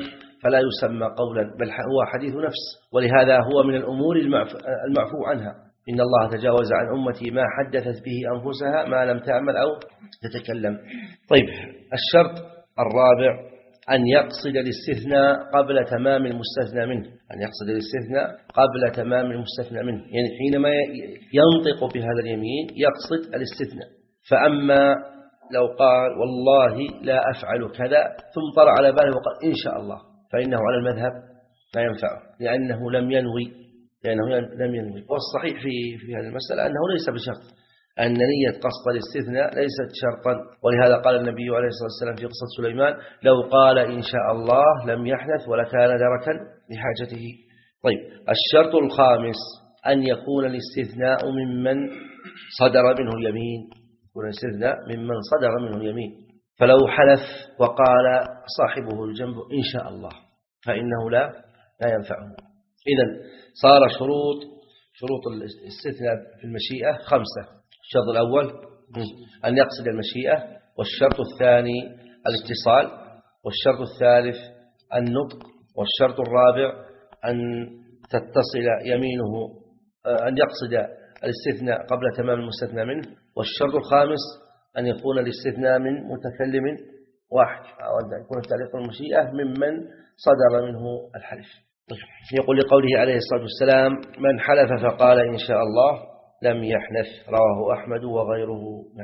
فلا يسمى قولا، بل هو حديث نفس، ولهذا هو من الأمور المعفو عنها. إن الله تجاوز عن أمتي ما حدثت به أنفسها ما لم تعمل أو تتكلم. طيب، الشرط الرابع أن يقصد الاستثناء قبل تمام المستثنى منه. أن يقصد الاستثناء قبل تمام المستثنى منه، يعني حينما ينطق بهذا اليمين يقصد الاستثناء. فأما لو قال والله لا أفعل كذا ثم طرأ على باله وقال إن شاء الله، فإنه على المذهب لا ينفعه، لأنه لم ينوي لأنه لم ينوي. والصحيح في في هذه المسألة أنه ليس بشرط، أن نية قصد الاستثناء ليست شرطا، ولهذا قال النبي عليه الصلاة والسلام في قصة سليمان لو قال إن شاء الله لم يحنث ولكان دركا لحاجته. طيب، الشرط الخامس أن يكون الاستثناء ممن صدر منه اليمين، يكون الاستثناء ممن صدر منه اليمين. فلو حلف وقال صاحبه الجنب إن شاء الله فإنه لا لا ينفعه. إذن صار شروط شروط الاستثناء في المشيئة خمسة. الشرط الأول أن يقصد المشيئة، والشرط الثاني الاتصال، والشرط الثالث النطق، والشرط الرابع أن تتصل يمينه، أن يقصد الاستثناء قبل تمام المستثنى منه، والشرط الخامس أن يكون الاستثناء من متكلم واحد، أو أن يكون التعليق المشيئة ممن صدر منه الحلف. يقول لقوله عليه الصلاة والسلام من حلف فقال إن شاء الله لم يحنث، رواه أحمد وغيره.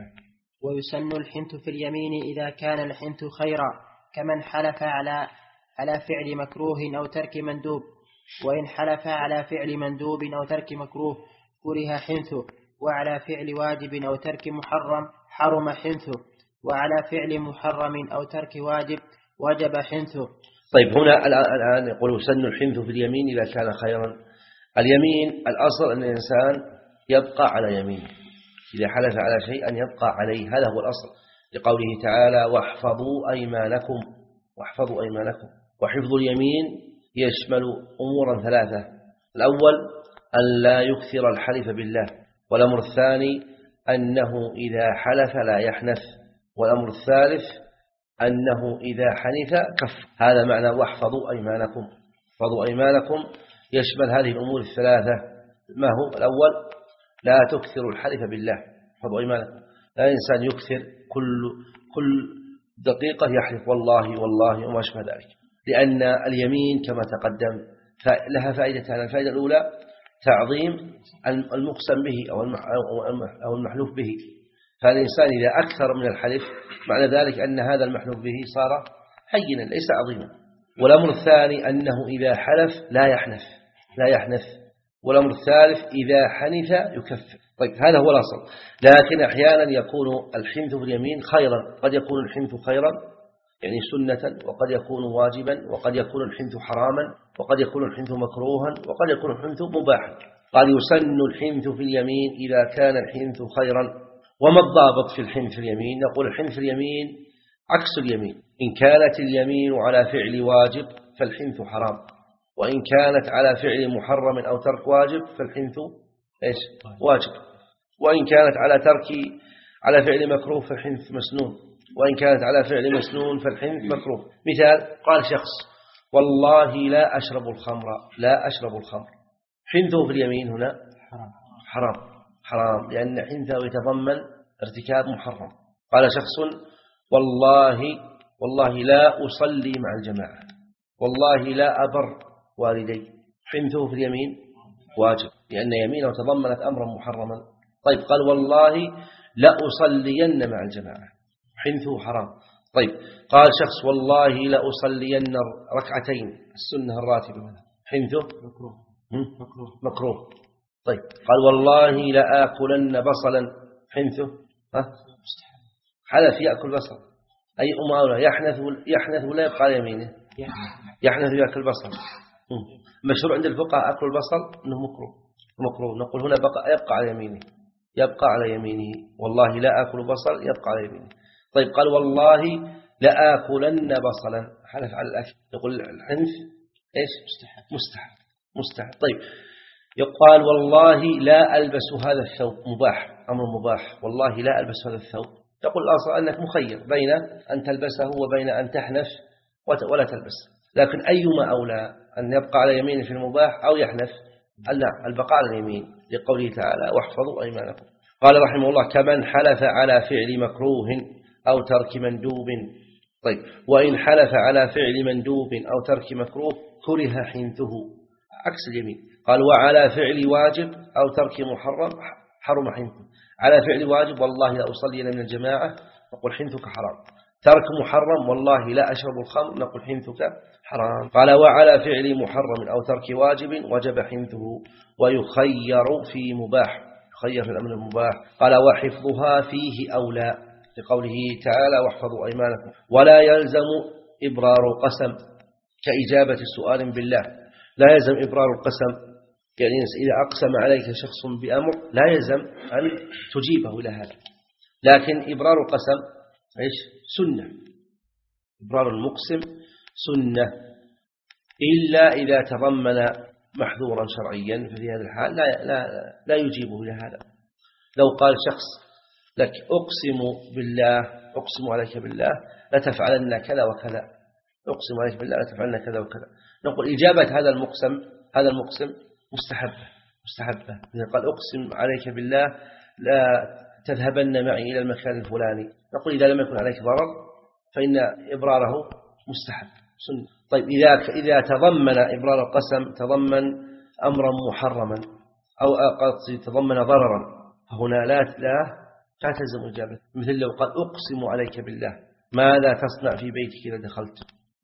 ويسن الحنث في اليمين إذا كان الحنث خيرا، كمن حلف على على فعل مكروه أو ترك مندوب، وإن حلف على فعل مندوب أو ترك مكروه كره حنثه، وعلى فعل واجب أو ترك محرم حرم حنثه، وعلى فعل محرم أو ترك واجب وجب حنثه. طيب، هنا الآن يقول يسن الحنث في اليمين إذا كان خيرا. اليمين الأصل أن الإنسان يبقى على يمينه، إذا حلف على شيء أن يبقى عليه، هذا هو الأصل، لقوله تعالى واحفظوا أيمانكم واحفظوا أيمانكم. وحفظ اليمين يشمل أمورا ثلاثة: الأول أن لا يكثر الحلف بالله، والأمر الثاني أنه إذا حلف لا يحنث، والأمر الثالث أنه إذا حنث كف. هذا معنى واحفظوا أيمانكم. احفظوا أيمانكم يشمل هذه الأمور الثلاثة. ما هو الأول؟ لا تكثر الحلف بالله، احفظوا أيمانكم. لا إنسان يكثر كل كل دقيقة يحلف والله والله وما شابه ذلك، لأن اليمين كما تقدم لها فائدتان. الفائدة الأولى تعظيم المقسم به أو المحلوف به، فالإنسان إذا أكثر من الحلف معنى ذلك أن هذا المحلوف به صار هينا ليس عظيما. والأمر الثاني أنه إذا حلف لا يحنث لا يحنث والأمر الثالث إذا حنث يكفر. طيب، هذا هو الأصل. لكن أحيانا يكون الحنث باليمين خيرا، قد يكون الحنث خيرا يعني سنة، وقد يكون واجبا، وقد يكون الحنث حراما، وقد يكون الحنث مكروها، وقد يكون الحنث مباحا. قال يسن الحنث في اليمين إذا كان الحنث خيرا. وما الضابط في الحنث في اليمين؟ نقول الحنث في اليمين عكس اليمين. إن كانت اليمين على فعل واجب فالحنث حرام، وإن كانت على فعل محرم أو ترك واجب فالحنث إيش؟ واجب، وإن كانت على ترك على فعل مكروه فالحنث مسنون، وإن كانت على فعل مسنون فالحنث مكروه. مثال: قال شخص والله لا أشرب الخمر لا أشرب الخمر حنثه في اليمين هنا حرام حرام لأن حنثه يتضمن ارتكاب محرم. قال شخص والله والله لا أصلي مع الجماعة، والله لا أبر والدي، حنثه في اليمين واجب لأن يمينه تضمنت أمرا محرما. طيب، قال والله لا أصلين مع الجماعة، حنثه حرام. طيب، قال شخص والله لا أصلين ركعتين السنة الراتبة، حنثه مكروه مكروه مكروه. طيب، قال والله لا آكلن بصلا، حنثه ها حلف يأكل بصل، أي أمارة يحنث يحنث ولا يبقى على يمينه، يحنث يأكل بصل. مشروع عند الفقهاء أكل البصل أنه مكروه مكروه نقول هنا بقى يبقى على يمينه يبقى على يمينه والله لا أكل بصل يبقى على يمينه. طيب، قال والله لا آكلن بصلا، حلف على الأكل، يقول الحنث إيش؟ مستحب مستحب مستحب. طيب، يقال والله لا ألبس هذا الثوب، مباح أمر مباح، والله لا ألبس هذا الثوب، تقول الأصل أنك مخير بين أن تلبسه وبين أن تحنث ولا تلبس. لكن أيما أولى أن يبقى على يمين في المباح أو يحنث؟ لا، البقاء على اليمين لقوله تعالى واحفظوا أيمانكم. قال رحمه الله كمن حلف على فعل مكروه أو ترك مندوب. طيب، وإن حلف على فعل مندوب أو ترك مكروه كره حنثه، عكس اليمين. قال وعلى فعل واجب أو ترك محرم حرم حنثه. على فعل واجب والله لا أصلي من الجماعة نقول حنثك حرام. ترك محرم والله لا أشرب الخمر نقول حنثك حرام. قال وعلى فعل محرم أو ترك واجب وجب حنثه ويخير في مباح، يخير في الأمر المباح. قال وحفظها فيه أولى لقوله تعالى واحفظوا أيمانكم. ولا يلزم إبرار قسم كإجابة سؤال بالله، لا يلزم إبرار القسم، يعني إذا أقسم عليك شخص بأمر لا يلزم أن تجيبه إلى هذا، لكن إبرار القسم إيش؟ سنة. إبرار المقسم سنة، إلا إذا تضمن محذورا شرعيا، ففي هذا الحال لا, لا, لا يجيبه إلى هذا. لو قال شخص لك أقسم بالله، أقسم عليك بالله لا تفعلن كذا وكذا، أقسم عليك بالله لا تفعلن كذا وكذا، نقول إجابة هذا المقسم هذا المقسم مستحبة مستحبة. إذا قال أقسم عليك بالله لا تذهبن معي إلى المكان الفلاني، نقول إذا لم يكن عليك ضرر فإن إبراره مستحب سنة. طيب إذا إذا تضمن إبرار القسم تضمن أمرا محرما أو قد تضمن ضررا، فهنا لا لا لا تلزم إجابة. مثل لو قال أقسم عليك بالله ماذا تصنع في بيتك إذا دخلت،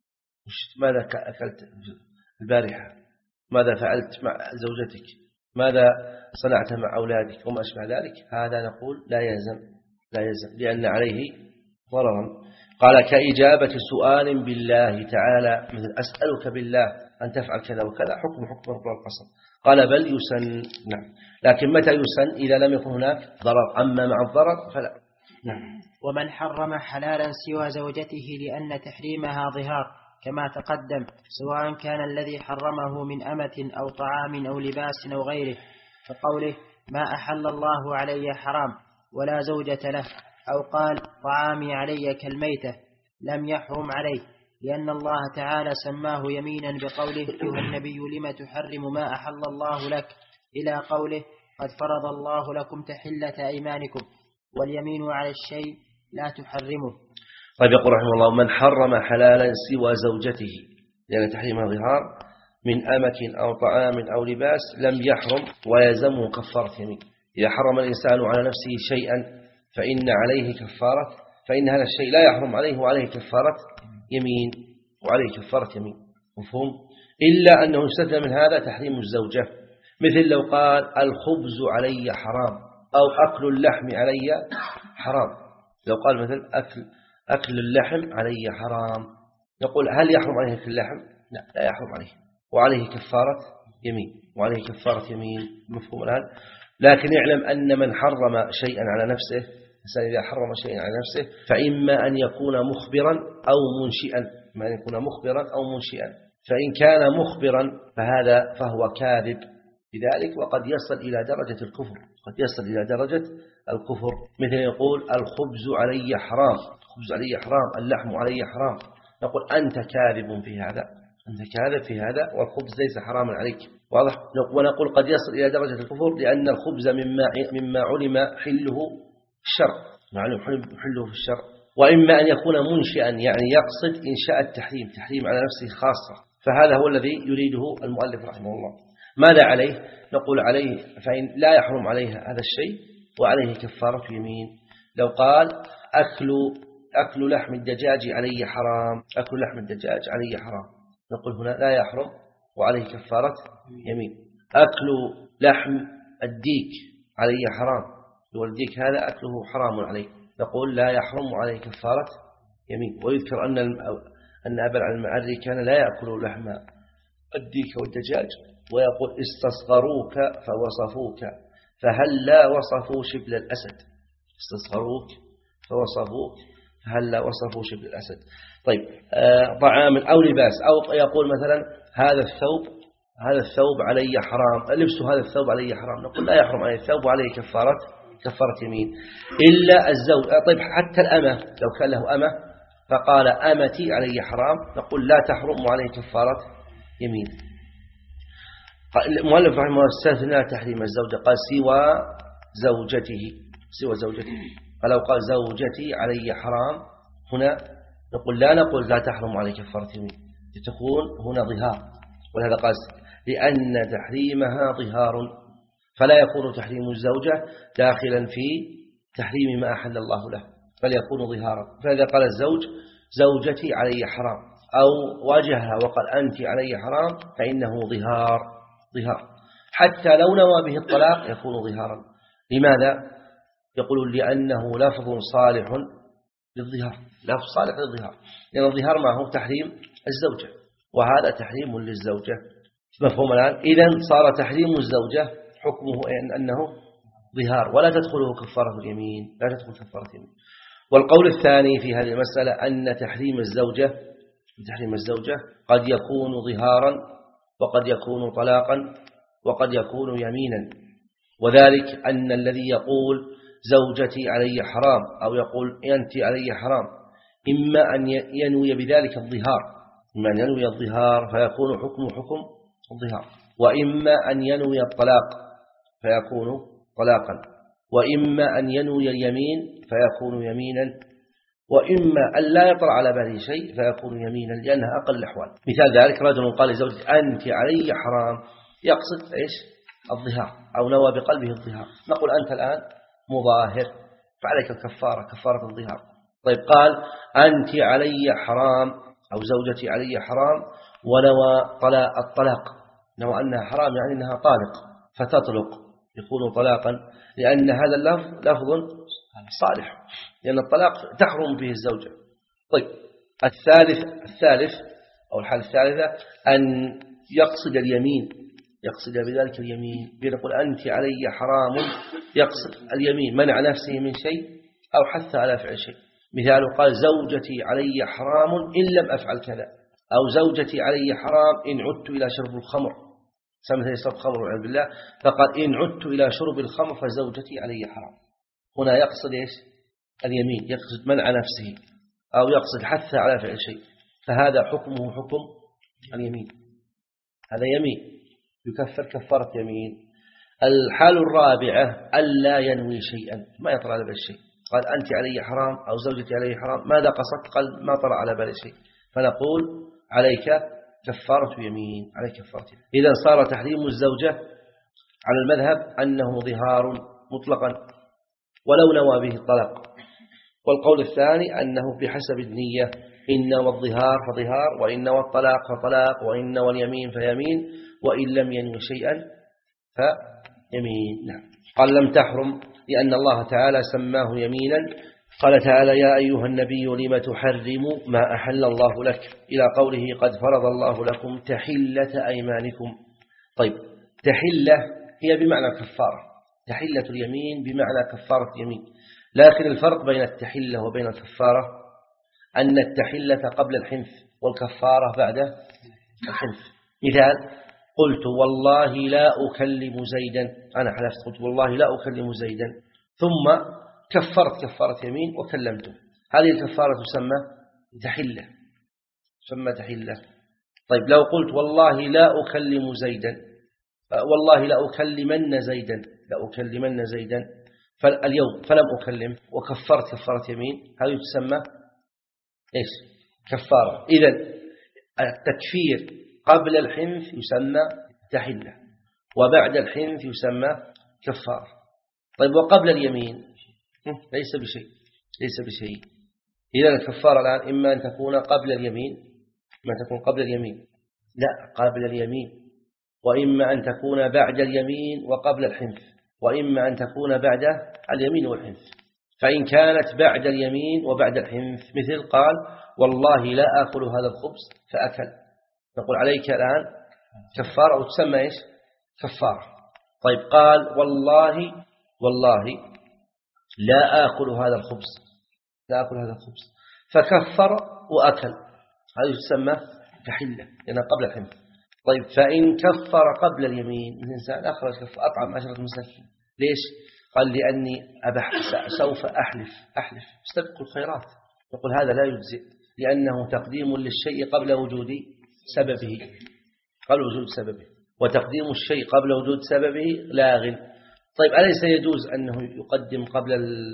ماذا أكلت البارحة، ماذا فعلت مع زوجتك، ماذا صنعت مع أولادك وما أشبه ذلك، هذا نقول لا يلزم لا يلزم لأن عليه ضررا. قال كإجابة سؤال بالله تعالى، مثل أسألك بالله أن تفعل كذا وكذا، حكم حكم إبرار القسم. قال بل يسن، نعم، لكن متى يسن؟ إذا لم يكن هناك ضرر، أما مع الضرر فلا. نعم. ومن حرم حلالا سوى زوجته لأن تحريمها ظهار كما تقدم، سواء كان الذي حرمه من أمة أو طعام أو لباس أو غيره، فقوله ما أحل الله علي حرام ولا زوجة له، أو قال طعامي علي كالميتة لم يحرم عليه، لأن الله تعالى سماه يمينا بقوله أيها النبي لم تحرم ما أحل الله لك، إلى قوله قد فرض الله لكم تحلة أيمانكم، واليمين على الشيء لا تحرمه. طيب يقول رحمه الله من حرم حلالا سوى زوجته لأن تحريمها ظهار من أمة أو طعام أو لباس لم يحرم ويلزمه كفارة يمين. إذا حرم الإنسان على نفسه شيئا فإن عليه كفارة، فإن هذا الشيء لا يحرم عليه وعليه كفارة يمين وعليه كفارة يمين، مفهوم؟ إلا أنه يستثنى من هذا تحريم الزوجة، مثل لو قال الخبز علي حرام أو أكل اللحم علي حرام. لو قال مثل أكل أكل اللحم علي حرام، نقول هل يحرم عليه أكل اللحم؟ لا لا يحرم عليه، وعليه كفارة يمين وعليه كفارة يمين، مفهوم الآن؟ لكن يعلم أن من حرم شيئا على نفسه، مثلا إذا حرم شيئا على نفسه فإما أن يكون مخبرا أو منشئا، ما أن يكون مخبرا أو منشئا، فإن كان مخبرا فهذا فهو كاذب بذلك وقد يصل إلى درجة الكفر، قد يصل إلى درجة الكفر. مثل يقول الخبز علي حرام، الخبز علي حرام، اللحم علي حرام، نقول أنت كاذب في هذا، أنت كاذب في هذا، والخبز ليس حراما عليك، واضح؟ ونقول قد يصل إلى درجة الكفر لأن الخبز مما مما علم حله الشرع، معلوم حله في الشرع. وإما أن يكون منشئا يعني يقصد إنشاء التحريم، تحريم على نفسه خاصة، فهذا هو الذي يريده المؤلف رحمه الله. ماذا عليه؟ نقول عليه فإن لا يحرم عليه هذا الشيء وعليه كفارة يمين. لو قال أكل أكل لحم الدجاج علي حرام، أكل لحم الدجاج علي حرام، نقول هنا لا يحرم وعليه كفارة يمين. أكل لحم الديك علي حرام، والديك هذا أكله حرام عليه، نقول لا يحرم وعليه كفارة يمين. ويذكر أن أن أبا المعري كان لا يأكل لحم الديك والدجاج، ويقول استصغروك فوصفوك فهل لا وصفوا شبل الأسد، استصغروك فوصفوك فهل لا وصفوا شبل الأسد. طيب آه طعام أو لباس، أو يقول مثلا هذا الثوب هذا الثوب علي حرام، لبس هذا الثوب علي حرام، نقول لا يحرم عليه الثوب وعليه كفارة كفارة يمين إلا الزوج. طيب حتى الأمة لو كان له أمة فقال أمتي علي حرام، نقول لا تحرم عليه كفارة يمين. المؤلف رحمه الله استثنى تحريم الزوجة، قال سوى زوجته، سوى زوجته. فلو قال زوجتي علي حرام هنا نقول لا نقول لا تحرم عليه كفارة يمين، تكون هنا ظهار، ولهذا قال لأن تحريمها ظهار، فلا يكون تحريم الزوجة داخلا في تحريم ما أحل الله له، بل يكون ظهارا. فإذا قال الزوج زوجتي علي حرام أو واجهها وقال أنت علي حرام فإنه ظهار، ظهار حتى لو نوى به الطلاق يكون ظهارا. لماذا؟ يقولون لأنه لفظ صالح للظهار، لفظ صالح للظهار، لأن الظهار ما هو تحريم الزوجة، وهذا تحريم للزوجة. مفهوم الآن؟ إذن صار تحريم الزوجة حكمه أنه ظهار، ولا تدخله كفارة اليمين، لا تدخل كفارة اليمين. والقول الثاني في هذه المسألة أن تحريم الزوجة تحريم الزوجة قد يكون ظهارا وقد يكون طلاقا وقد يكون يمينا، وذلك أن الذي يقول زوجتي علي حرام أو يقول أنت علي حرام إما أن ينوي بذلك الظهار، إما أن ينوي الظهار فيكون حكم حكم الظهار، وإما أن ينوي الطلاق فيكون طلاقا، وإما أن ينوي اليمين فيكون يمينا، وإما أن لا يطرأ على باله شيء فيكون يمينا، لأنها أقل الأحوال. مثال ذلك رجل قال لزوجته أنت علي حرام، يقصد إيش؟ الظهار، أو نوى بقلبه الظهار، نقول أنت الآن مظاهر فعليك الكفارة، كفارة الظهار. طيب قال أنت علي حرام أو زوجتي علي حرام ونوى طلاق الطلاق، نوى أنها حرام يعني أنها طالق فتطلق، يكون طلاقا، لأن هذا اللفظ لفظ صالح، لأن الطلاق تحرم به الزوجة. طيب الثالث الثالث أو الحالة الثالثة أن يقصد اليمين، يقصد بذلك اليمين، يقول أنت علي حرام، يقصد اليمين، منع نفسه من شيء أو حث على فعل شيء. مثاله قال زوجتي علي حرام إن لم أفعل كذا، أو زوجتي علي حرام إن عدت إلى شرب الخمر، سمثل يشرب خمر والعياذ بالله، فقال إن عدت إلى شرب الخمر فزوجتي علي حرام. هنا يقصد إيش؟ اليمين، يقصد منع نفسه أو يقصد حث على فعل شيء، فهذا حكمه حكم اليمين، هذا يمين يكفر كفارة يمين. الحال الرابعة ألا ينوي شيئا، ما يطرأ على بال شيء، قال أنت علي حرام أو زوجتي علي حرام، ماذا قصدت؟ قال ما طرأ على بال شيء، فنقول عليك كفارة يمين، عليك كفارة يمين. إذا صار تحريم الزوجة على المذهب أنه ظهار مطلقا ولو نوى به الطلاق. والقول الثاني أنه بحسب النية، إن نوى الظهار فظهار، وإن نوى الطلاق فطلاق، وإن نوى اليمين فيمين، وإن لم ينوي شيئا فيمين. نعم. قال لم تحرم لأن الله تعالى سماه يمينا. قال تعالى يا أيها النبي لم تحرم ما أحل الله لك، إلى قوله قد فرض الله لكم تحلة أيمانكم. طيب تحلة هي بمعنى كفارة، تحلة اليمين بمعنى كفارة يمين، لكن الفرق بين التحلة وبين الكفارة أن التحلة قبل الحنث والكفارة بعد الحنث. مثال قلت والله لا أكلم زيدا، أنا حلفت قلت والله لا أكلم زيدا، ثم كفرت كفارة يمين وكلمته، هذه الكفارة تسمى تحلة، تسمى تحلة. طيب لو قلت والله لا أكلم زيدا، والله لا أكلمن زيدا، لا أكلمن زيدا فاليوم فلم أكلم وكفرت كفارة يمين، هذه تسمى إيش؟ كفارة. إذن التكفير قبل الحنث يسمى تحلة، وبعد الحنث يسمى كفارة. طيب وقبل اليمين ليس بشيء، ليس بشيء. إذن الكفارة الآن إما أن تكون قبل اليمين، إما أن تكون قبل اليمين، لا قبل اليمين، وإما أن تكون بعد اليمين وقبل الحنث، وإما أن تكون بعد اليمين والحنث. فإن كانت بعد اليمين وبعد الحنث مثل قال والله لا آكل هذا الخبز فأكل، نقول عليك الآن كفارة وتسمى إيش؟ كفارة. طيب قال والله والله لا آكل هذا الخبز، لا آكل هذا الخبز، فكفر وأكل، هذه تسمى تحلة لأنها قبل الحنث. طيب فإن كفر قبل اليمين، الإنسان أخرج كفر أطعم عشرة مساكين، ليش؟ قال لأني أبح سوف أحلف أحلف استبقوا الخيرات، يقول هذا لا يجزئ، لأنه تقديم للشيء قبل وجود سببه قبل وجود سببه وتقديم الشيء قبل وجود سببه لاغ. طيب أليس يجوز أنه يقدم قبل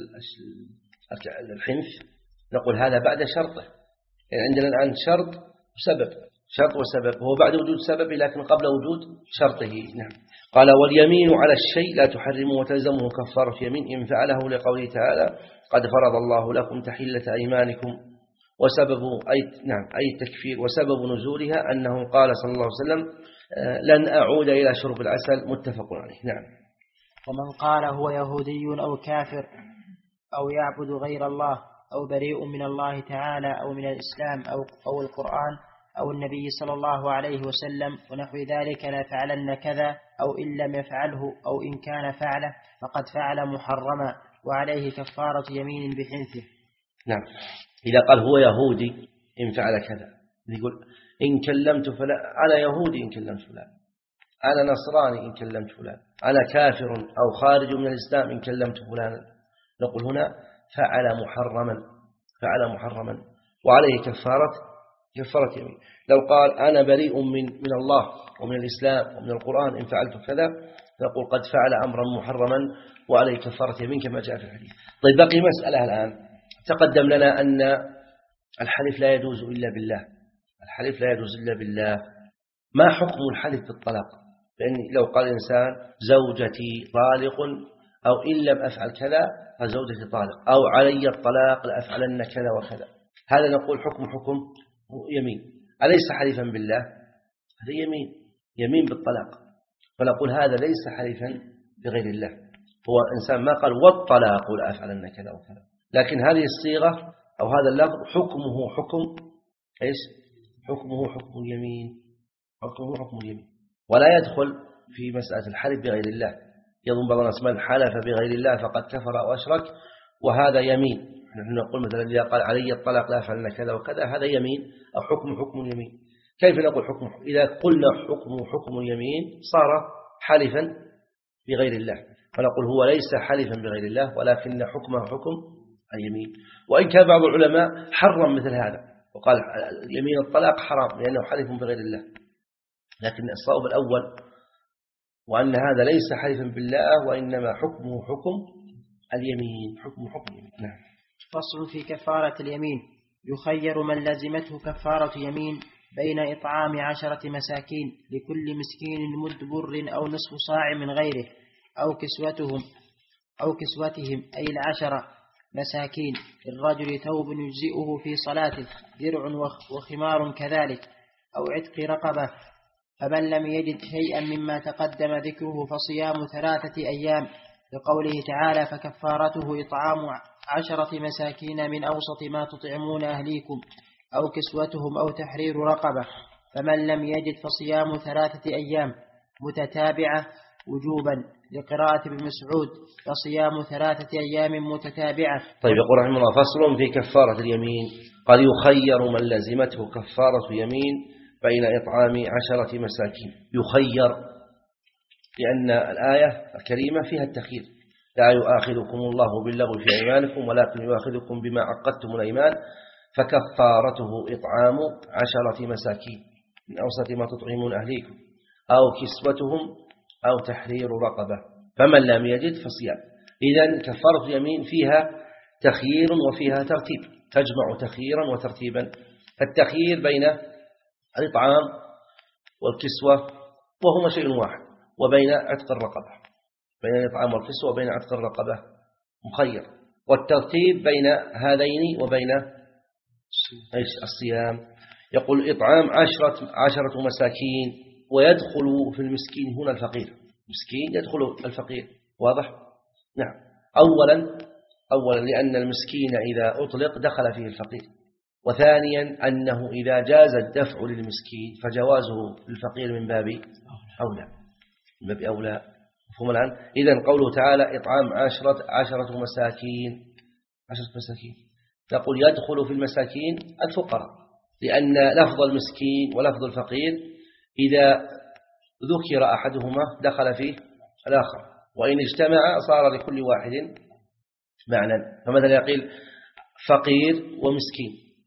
الحنث؟ نقول هذا بعد شرطه، يعني عندنا الآن شرط وسبب، شرط وسبب، هو بعد وجود سببه لكن قبل وجود شرطه. نعم. قال واليمين على الشيء لا تحرمه وتلزمه كفارة يمين إن فعله لقوله تعالى قد فرض الله لكم تحلة أيمانكم، وسبب أي نعم أي التكفير، وسبب نزولها أنه قال صلى الله عليه وسلم لن أعود إلى شرب العسل، متفق عليه. نعم. ومن قال هو يهودي أو كافر أو يعبد غير الله أو بريء من الله تعالى أو من الإسلام أو, أو القرآن أو النبي صلى الله عليه وسلم ونحو ذلك لا فعلن كذا أو إن لم يفعله أو إن كان فعله فقد فعل محرما وعليه كفارة يمين بحنثه. نعم. إذا قال هو يهودي إن فعل كذا، يقول إن كلمت فلان، أنا يهودي إن كلمت فلان، أنا نصراني إن كلمت فلان، أنا كافر أو خارج من الإسلام إن كلمت فلان، نقول هنا فعل محرما فعل محرما وعليه كفارة كفارة يمين. لو قال أنا بريء من من الله ومن الإسلام ومن القرآن إن فعلت كذا، نقول قد فعل أمرا محرما وعليه كفارة يمين كما جاء في الحديث. طيب بقي مسألة الآن، تقدم لنا أن الحلف لا يجوز إلا بالله، الحلف لا يجوز إلا بالله. ما حكم الحلف بالطلاق؟ لأن لو قال الإنسان زوجتي طالق أو إن لم أفعل كذا فزوجتي طالق أو علي الطلاق لأفعلن كذا وكذا، هذا نقول حكم حكم يمين، أليس حلفا بالله؟ هذا يمين يمين بالطلاق، فنقول هذا ليس حلفا بغير الله. هو إنسان ما قال والطلاق لأفعلن كذا وكذا، لكن هذه الصيغة أو هذا اللفظ حكمه حكم إيش؟ حكمه حكم اليمين، حكمه حكم اليمين، ولا يدخل في مسألة الحلف بغير الله. يظن بعض الناس من حلف بغير الله فقد كفر أو أشرك، وهذا يمين. نحن نقول مثلا إذا قال علي الطلاق لا أفعلن كذا وكذا، هذا يمين أو حكم حكم اليمين. كيف نقول حكم؟ إذا قلنا حكم حكم اليمين صار حلفا بغير الله، فنقول هو ليس حلفا بغير الله ولكن حكمه حكم اليمين. وإن كان بعض العلماء حرم مثل هذا وقال يمين الطلاق حرام لأنه حلف بغير الله، لكن الصواب الأول وأن هذا ليس حلفا بالله وإنما حكمه حكم اليمين، حكم حكم اليمين. نعم. فصل في كفارة اليمين. يخير من لزمته كفارة يمين بين إطعام عشرة مساكين لكل مسكين مد بر أو نصف صاع من غيره أو كسوتهم أو كسوتهم أي العشرة مساكين، للرجل ثوب يجزئه في صلاته، درع وخمار كذلك، أو عتق رقبة. فمن لم يجد شيئا مما تقدم ذكره فصيام ثلاثة أيام، لقوله تعالى فكفارته إطعام عشرة مساكين من أوسط ما تطعمون أهليكم، أو كسوتهم أو تحرير رقبة. فمن لم يجد فصيام ثلاثة أيام متتابعة وجوبا، لقراءة ابن مسعود فصيام ثلاثة أيام متتابعة. طيب يقول رحمه الله فصل في كفارة اليمين. قال يخير من لزمته كفارة يمين بين إطعام عشرة مساكين. يخير لأن الآية الكريمة فيها التخيير، لا يؤاخذكم الله باللغو في أيمانكم ولكن يؤاخذكم بما عقدتم الأيمان، فكفارته إطعام عشرة مساكين من أوسط ما تطعمون أهليكم أو كسوتهم أو تحرير رقبة. فمن لم يجد فصيام. إذن كفارة اليمين فيها تخيير وفيها ترتيب، تجمع تخييرا وترتيبا. فالتخيير بين الإطعام والكسوة وهما شيء واحد، وبين عتق الرقبة، بين الإطعام والكسوة وبين عتق الرقبة مخير. والترتيب بين هذين وبين الصيام. يقول إطعام عشرة, عشرة مساكين، ويدخل في المسكين هنا الفقير، مسكين يدخل الفقير، واضح؟ نعم. أولا أولا لأن المسكين إذا أطلق دخل فيه الفقير، وثانيا أنه إذا جاز الدفع للمسكين فجوازه للفقير من باب أولى، من باب أولى. مفهوم الآن؟ إذن قوله تعالى إطعام عشرة, عشرة مساكين، عشرة مساكين، نقول يدخل في المساكين الفقراء، لأن لفظ المسكين ولفظ الفقير إذا ذكر أحدهما دخل فيه الآخر، وإن اجتمع صار لكل واحد معنى. فمثلا يقول فقير ومسكين،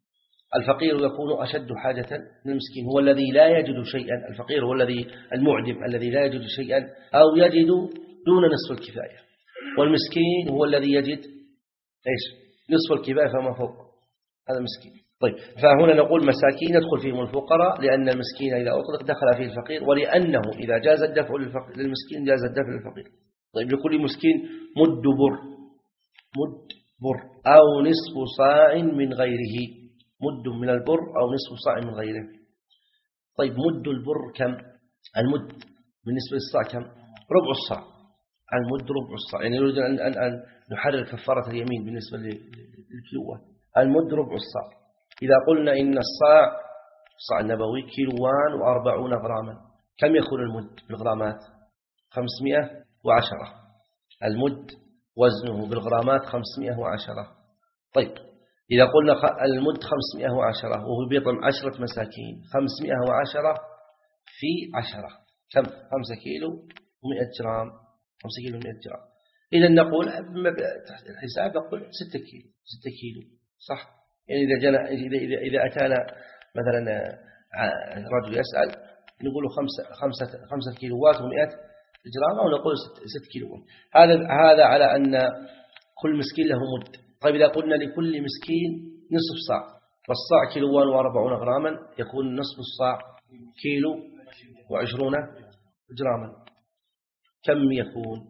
الفقير يكون أشد حاجة من المسكين، هو الذي لا يجد شيئا. الفقير هو الذي المعدم الذي لا يجد شيئا أو يجد دون نصف الكفاية، والمسكين هو الذي يجد إيش نصف الكفاية فما فوق، هذا مسكين. طيب، فهنا نقول مساكين يدخل فيهم الفقراء، لأن المسكين إذا أطلق دخل فيه الفقير، ولأنه إذا جاز الدفع للمسكين جاز الدفع للفقير. طيب، لكل مسكين مد بر، مد بر أو نصف صاع من غيره، مد من البر أو نصف صاع من غيره. طيب، مد البر كم؟ المد بالنسبة للصاع كم؟ ربع الصاع. المد ربع الصاع، يعني نريد أن, أن, أن نحرر كفارة اليمين بالنسبة للكيلوات. المد ربع الصاع. إذا قلنا إن الصاع الصاع النبوي كيلوان وأربعون غراما، كم يكون المد بالغرامات؟ خمسمائة وعشرة. المد وزنه بالغرامات خمسمائة وعشرة. طيب، إذا قلنا المد خمسمائة وعشرة وهو بيطعم عشرة مساكين، خمسمائة وعشرة في عشرة كم؟ خمسة كيلو ومئة جرام، خمسة كيلو ومئة جرام. إذا نقول تحت الحساب نقول ستة كيلو، ستة كيلو صح؟ يعني إذا جانا إذا إذا إذا أتانا مثلا رجل يسأل نقول خمسة خمسة خمسة كيلوات ومئة جرام، أو نقول ست ست كيلوات. هذا هذا على أن كل مسكين له مد. طيب، إذا قلنا لكل مسكين نصف صاع، فالصاع كيلوان وأربعون غراما، يكون نصف الصاع كيلو وعشرون جراما. كم يكون؟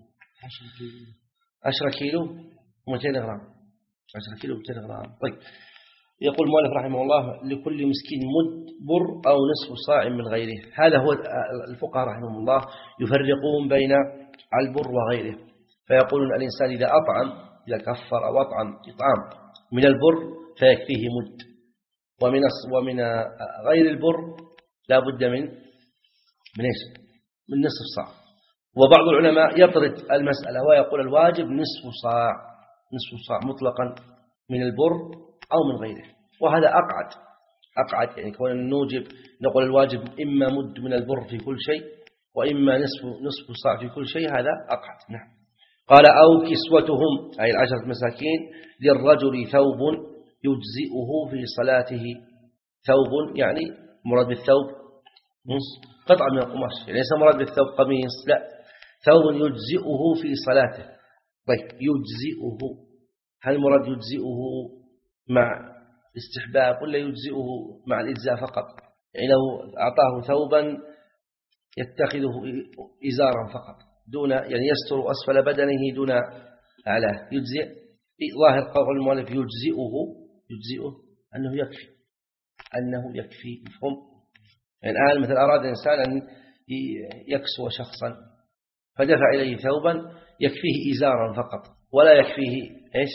عشرة كيلو ومئتين غرام، عشرة كيلو ومئتين غرام. طيب، يقول المؤلف رحمه الله لكل مسكين مد بر أو نصف صاع من غيره. هذا هو الفقهاء رحمهم الله يفرقون بين البر وغيره، فيقولون الإنسان إذا أطعم، إذا كفر أو أطعم إطعام من البر فيكفيه مد، ومن ومن غير البر لا بد من من إيش؟ من نصف صاع. وبعض العلماء يطرد المسألة ويقول الواجب نصف صاع، نصف صاع مطلقا من البر أو من غيره، وهذا أقعد أقعد يعني كون نوجب نقول الواجب إما مد من البر في كل شيء، وإما نصف نصف صاع في كل شيء، هذا أقعد. نعم. قال أو كسوتهم أي العشرة مساكين للرجل ثوب يجزئه في صلاته. ثوب يعني مراد بالثوب قطعة من القماش، يعني ليس مراد بالثوب قميص، لا، ثوب يجزئه في صلاته. طيب، يجزئه، هل مراد يجزئه مع استحباب ولا يجزئه مع الإجزاء فقط؟ يعني لو أعطاه ثوبا يتخذه إزارا فقط دون يعني يستر أسفل بدنه دون أعلاه، يجزئ. ظاهر قول المؤلف يجزئه، يجزئه أنه يكفي، أنه يكفي. مفهوم؟ يعني الآن مثل أراد الإنسان أن يكسو شخصا فدفع إليه ثوبا يكفيه إزارا فقط ولا يكفيه إيش؟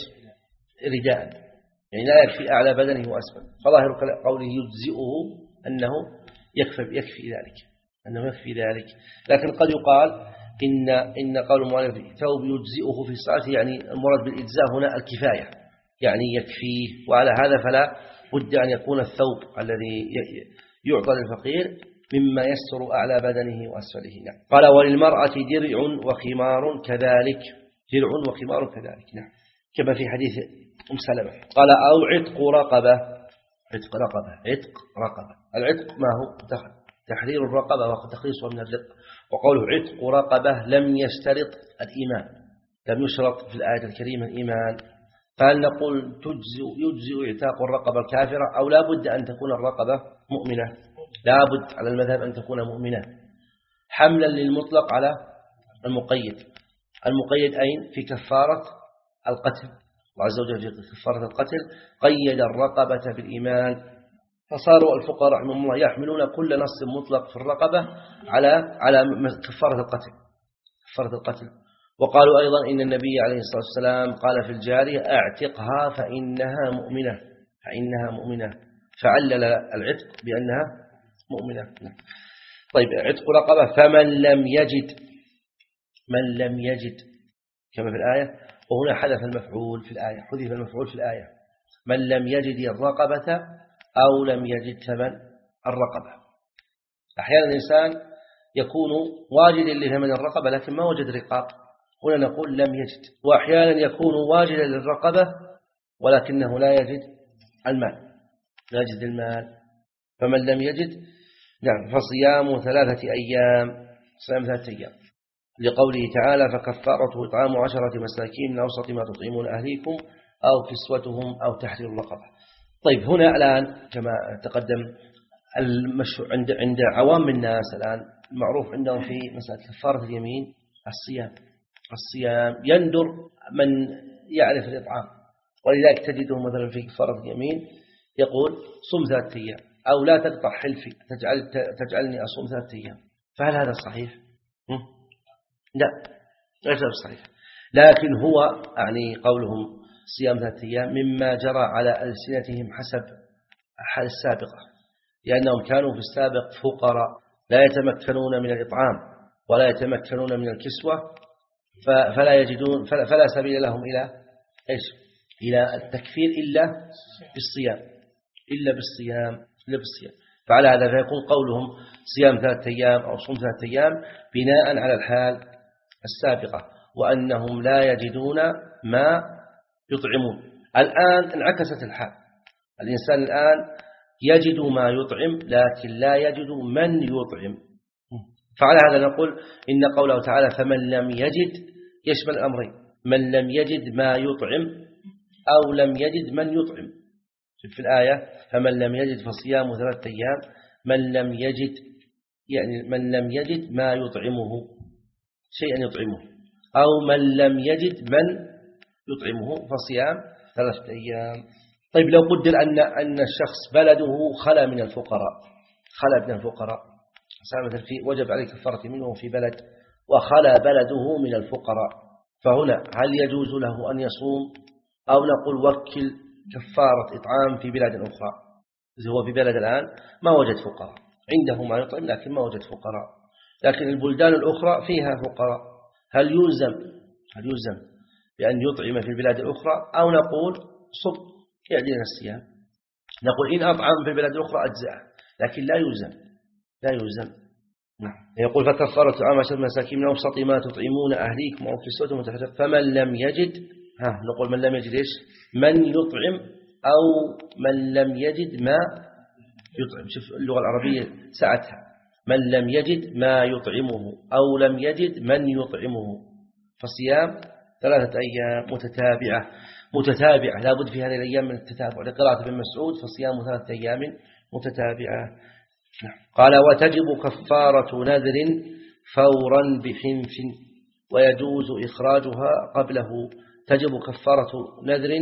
رداء، يعني لا يكفي أعلى بدنه وأسفل، فظاهر قوله يجزئه أنه يكفي يكفي ذلك، أنه يكفي ذلك. لكن قد يقال إن إن قول المؤلف ثوب يجزئه في الصلاة، يعني المراد بالإجزاء هنا الكفاية، يعني يكفيه. وعلى هذا فلا بد أن يكون الثوب الذي يعطى للفقير مما يستر أعلى بدنه وأسفله. نعم. قال وللمرأة درع وخمار كذلك، درع وخمار كذلك. نعم. كما في حديث أم سلمة. قال أو عتق رقبة، عتق رقبة، عتق رقبة. العتق ما هو؟ تحرير الرقبة وتخليصها من الرق. وقوله عتق رقبة لم يشترط الإيمان، لم يشرط في الآية الكريمة الإيمان. فهل نقول تجزئ يجزئ اعتاق الرقبة الكافرة، أو لا بد أن تكون الرقبة مؤمنة؟ لا بد على المذهب أن تكون مؤمنة، حملا للمطلق على المقيد. المقيد أين؟ في كفارة القتل. الله عز وجل في كفارة القتل قيد الرقبة بالإيمان، فصاروا الفقهاء رحمهم الله يحملون كل نص مطلق في الرقبة على على كفارة القتل، كفارة القتل. وقالوا أيضا إن النبي عليه الصلاة والسلام قال في الجارية اعتقها فإنها مؤمنة، فإنها مؤمنة، فعلل العتق بأنها مؤمنة. طيب، عتق رقبة. فمن لم يجد، من لم يجد كما في الآية، وهنا حذف المفعول في الآية، حذف المفعول في الآية. من لم يجد الرقبة أو لم يجد ثمن الرقبة. أحيانا الإنسان يكون واجدا لثمن الرقبة لكن ما وجد رقاب، هنا نقول لم يجد. وأحيانا يكون واجدا للرقبة ولكنه لا يجد المال، لا يجد المال. فمن لم يجد نعم فصيام ثلاثة أيام، صيام ثلاثة أيام، لقوله تعالى فكفارته إطعام عشرة مساكين من أوسط ما تطعمون أهليكم أو كسوتهم أو تحرير رقبة. طيب هنا الآن كما تقدم المشروع عند عند عوام الناس الآن المعروف عندهم في مسألة كفارة اليمين الصيام. الصيام يندر من يعرف الإطعام، ولذلك تجده مثلا في كفارة اليمين يقول صم ثلاثة أيام، أو لا تقطع حلفي تجعل تجعلني أصوم ثلاثة أيام. فهل هذا صحيح؟ لا ليس صحيح. لكن هو يعني قولهم صيام ثلاثة أيام مما جرى على ألسنتهم حسب الحال السابقة، لأنهم كانوا في السابق فقراء لا يتمكنون من الإطعام ولا يتمكنون من الكسوة، فلا يجدون فلا سبيل لهم إلى إيش؟ إلى التكفير إلا بالصيام إلا بالصيام إلا بالصيام. فعلى هذا فيكون قولهم صيام ثلاثة أيام أو صوم ثلاثة أيام بناء على الحال السابقة، وأنهم لا يجدون ما يطعمون. الآن انعكست الحال، الإنسان الآن يجد ما يطعم لكن لا يجد من يطعم. فعلى هذا نقول إن قوله تعالى فمن لم يجد يشمل الأمرين، من لم يجد ما يطعم أو لم يجد من يطعم. في الآية فمن لم يجد فصيام ثلاثة أيام، من لم يجد يعني من لم يجد ما يطعمه شيئا يطعمه، أو من لم يجد من يطعمه فصيام ثلاثة أيام. طيب لو قدر أن أن الشخص بلده خلا من الفقراء، خلا من الفقراء مثلا في وجب عليه كفارة منه في بلد وخلا بلده من الفقراء، فهنا هل يجوز له أن يصوم أو نقول وكل كفارة إطعام في بلاد أخرى؟ إذا هو في بلد الآن ما وجد فقراء، عنده ما يطعم لكن ما وجد فقراء، لكن البلدان الأخرى فيها فقراء، هل يلزم هل يلزم بأن يطعم في البلاد الأخرى أو نقول صب يعدين الصيام؟ نقول إن أطعم في البلاد الأخرى أجزاء لكن لا يلزم لا يلزم. يقول فكفارة طعام عشرة مساكين من أوسط ما تطعمون أهليكم أو كسوتهم وتحرير. فمن لم يجد ها نقول من لم يجد إيش؟ من يطعم أو من لم يجد ما يطعم. شوف اللغة العربية سعتها، من لم يجد ما يطعمه أو لم يجد من يطعمه فصيام ثلاثة أيام متتابعة متتابعة لا بد في هذه الأيام من التتابع. لقراءة ابن مسعود فصيام ثلاثة أيام متتابعة. قال وتجب كفارة نذر فورا بحنف ويجوز إخراجها قبله. تجب كفارة نذر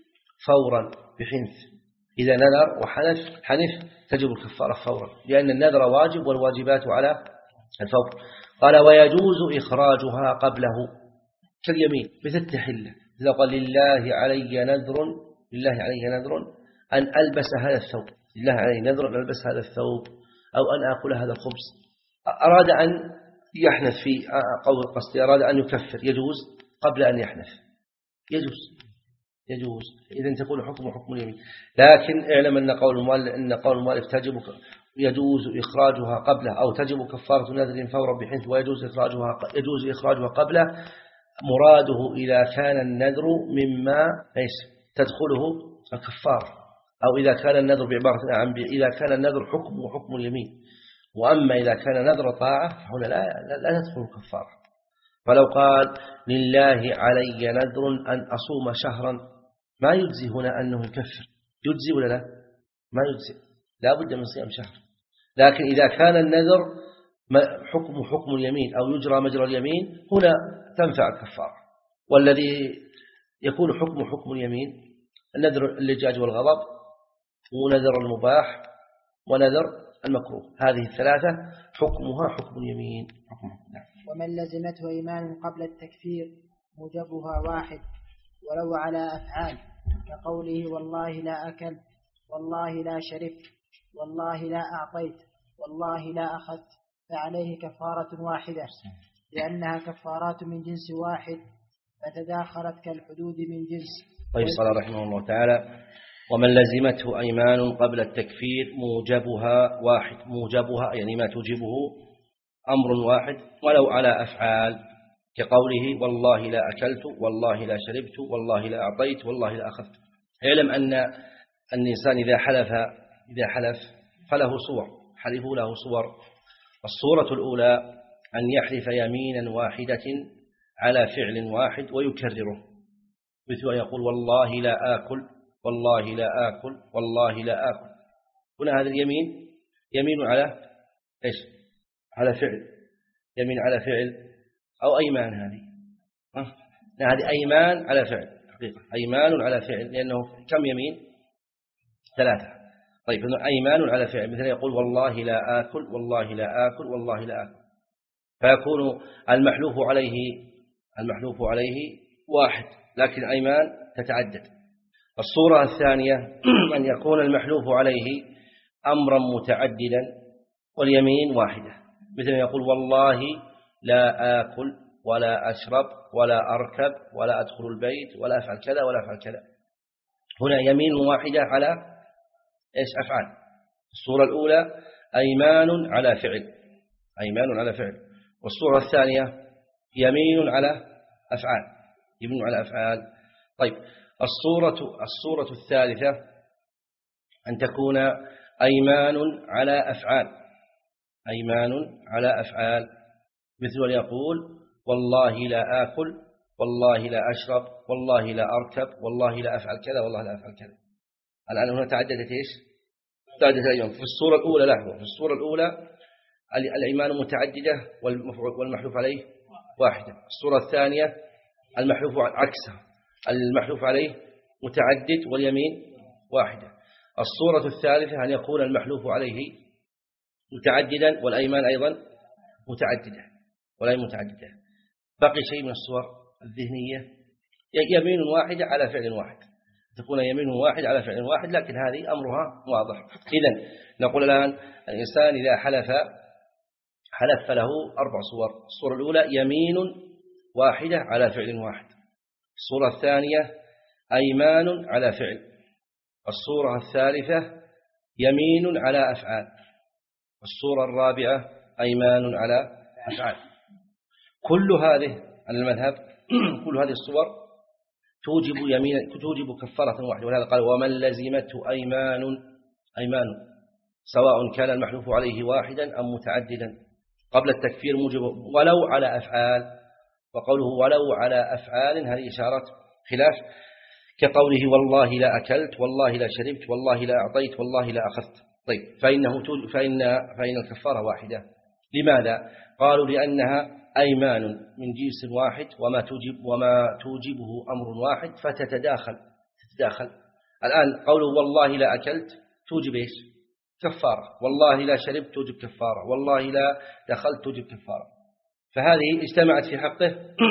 فورا بحنف، إذا نذر وحنف حنف تجب الكفارة فورا، لأن النذر واجب والواجبات على الفور. قال ويجوز إخراجها قبله كاليمين مثل التحلة، إذا قال لله علي نذر لله علي نذر أن ألبس هذا الثوب، لله علي نذر أن ألبس هذا الثوب أو أن أكل هذا الخبز، أراد أن يحنث في قول قصدي أراد أن يكفر يجوز قبل أن يحنث يجوز يجوز إذن تكون حكم حكم اليمين. لكن اعلم أن قول المؤلف أن قول المؤلف تجب يجوز إخراجها قبله أو تجب كفارة نذر فورا بحنث ويجوز إخراجها يجوز إخراجها قبله، مراده إذا كان النذر مما ليس تدخله الكفار، أو إذا كان النذر بعبارة عن إذا كان النذر حكم وحكم اليمين. وأما إذا كان نذر طاعة فهنا لا, لا, لا تدخل الكفار. فلو قال لله علي نذر أن أصوم شهرا ما يجزي هنا أنه يكفر، يجزي ولا لا؟ ما يجزي، لا بد من صيام شهر. لكن إذا كان النذر حكم حكم اليمين أو يجرى مجرى اليمين هنا تنفع الكفار. والذي يكون حكم حكم اليمين النذر اللجاج والغضب ونذر المباح ونذر المكروه، هذه الثلاثة حكمها حكم اليمين. ومن لزمته إيمان قبل التكفير موجبها واحد ولو على أفعال كقوله والله لا أكلت والله لا شربت والله لا أعطيت والله لا أخذت، فعليه كفارة واحدة لأنها كفارات من جنس واحد فتداخلت كالحدود من جنس. طيب صلى رحمه الله تعالى ومن لزمته أيمان قبل التكفير موجبها واحد، موجبها يعني ما توجبه أمر واحد ولو على أفعال كقوله والله لا أكلت والله لا شربت والله لا أعطيت والله لا أخذت. اعلم أن الإنسان إذا حلف إذا حلف فله صور، حلف له صور. الصورة الأولى أن يحلف يمينا واحدة على فعل واحد ويكرره، مثل أن يقول والله لا آكل، والله لا آكل، والله لا آكل. هنا هذا اليمين يمين على إيش؟ على فعل، يمين على فعل أو أيمان. هذه هذه أيمان على فعل حقيقة، أيمان على فعل، لأنه كم يمين؟ ثلاثة. طيب أيمان على فعل، مثل يقول والله لا آكل، والله لا آكل، والله لا آكل، فيكون المحلوف عليه المحلوف عليه واحد، لكن أيمان تتعدد. الصورة الثانية أن يكون المحلوف عليه أمرا متعددا واليمين واحدة، مثل يقول والله لا آكل ولا أشرب ولا أركب ولا أدخل البيت ولا أفعل كذا ولا أفعل كذا. هنا يمين واحدة على إيش؟ أفعال. الصورة الأولى أيمان على فعل، أيمان على فعل. والصورة الثانية يمين على أفعال، يمين على أفعال. طيب الصورة الصورة الثالثة أن تكون أيمان على أفعال، أيمان على أفعال، مثل أن يقول والله لا آكل، والله لا أشرب، والله لا أركب، والله لا أفعل كذا، والله لا أفعل كذا. الآن هنا تعددت إيش؟ تعددت الأيمان. في الصورة الأولى لحظة، في الصورة الأولى الأيمان متعددة والمحلوف عليه واحدة. الصورة الثانية المحلوف عكسها، المحلوف عليه متعدد واليمين واحدة. الصورة الثالثة أن يكون المحلوف عليه متعددا والأيمان أيضا متعددة والأيمان متعددة. بقي شيء من الصور الذهنية، يمين واحدة على فعل واحد، تكون يمين واحد على فعل واحد، لكن هذه أمرها واضح. إذن نقول الآن الإنسان إذا حلف حلف له أربع صور. الصورة الأولى يمين واحدة على فعل واحد. الصورة الثانية أيمان على فعل. الصورة الثالثة يمين على أفعال. الصورة الرابعة أيمان على أفعال. كل هذه المذهب كل هذه الصور توجب يمين توجب كفارة واحدة، ولهذا قال ومن لزمته أيمان أيمان سواء كان المحلوف عليه واحدا أم متعددا. قبل التكفير موجب ولو على أفعال، وقوله ولو على أفعال هذه إشارة خلاف، كقوله والله لا أكلت، والله لا شربت، والله لا أعطيت، والله لا أخذت. طيب فإنه فإن فإن الكفارة واحدة. لماذا؟ قالوا لأنها أيمان من جنس واحد وما توجب وما توجبه أمر واحد فتتداخل تتداخل. الآن قوله والله لا أكلت توجب إيش؟ كفارة. والله لا شربت توجب كفارة. والله لا دخلت توجب كفارة. فهذه اجتمعت في حقه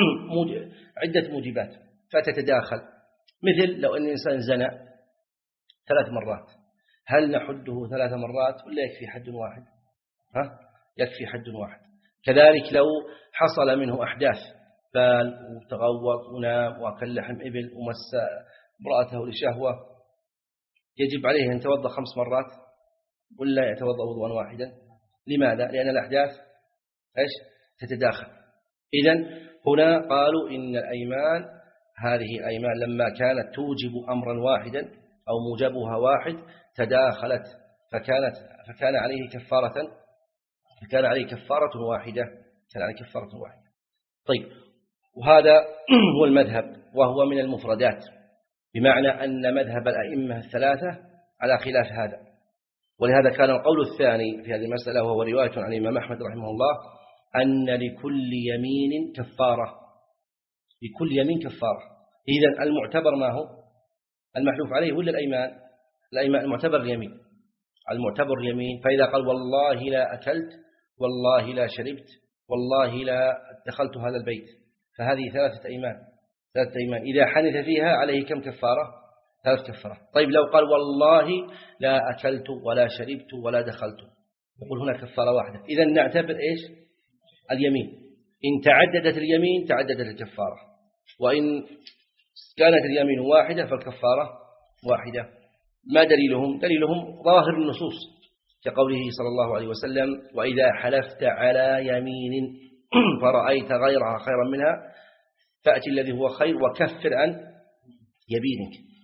عدة موجبات فتتداخل. مثل لو أن الإنسان زنى ثلاث مرات، هل نحده ثلاث مرات ولا يكفي حد واحد؟ ها؟ يكفي حد واحد. كذلك لو حصل منه أحداث، بال وتغوط ونام وأكل لحم إبل ومس امرأته لشهوة، يجب عليه أن يتوضأ خمس مرات ولا يتوضأ وضوءا واحدا؟ لماذا؟ لأن الأحداث إيش؟ تتداخل. إذن هنا قالوا إن الأيمان هذه أيمان لما كانت توجب أمرا واحدا أو موجبها واحد تداخلت، فكانت فكان عليه كفارة فكان عليه كفارة واحدة كان عليه كفارة واحدة. طيب وهذا هو المذهب، وهو من المفردات، بمعنى أن مذهب الأئمة الثلاثة على خلاف هذا. ولهذا كان القول الثاني في هذه المسألة، وهو رواية عن الإمام أحمد رحمه الله، أن لكل يمين كفارة، لكل يمين كفارة. إذن المعتبر ما هو؟ المحلوف عليه ولا الأيمان؟ الأيمان المعتبر اليمين، المعتبر اليمين. فإذا قال والله لا أكلت، والله لا شربت، والله لا دخلت هذا البيت، فهذه ثلاثة أيمان ثلاثة أيمان. إذا حنث فيها عليه كم كفارة؟ ثلاث كفارة. طيب لو قال والله لا أكلت ولا شربت ولا دخلت، نقول هنا كفارة واحدة. إذن نعتبر إيش؟ اليمين. إن تعددت اليمين تعددت الكفارة، وإن كانت اليمين واحدة فالكفارة واحدة. ما دليلهم؟ دليلهم ظاهر النصوص، كقوله صلى الله عليه وسلم وإذا حلفت على يمين فرأيت غيرها خيرا منها فأتي الذي هو خير وكفر عن يمينك.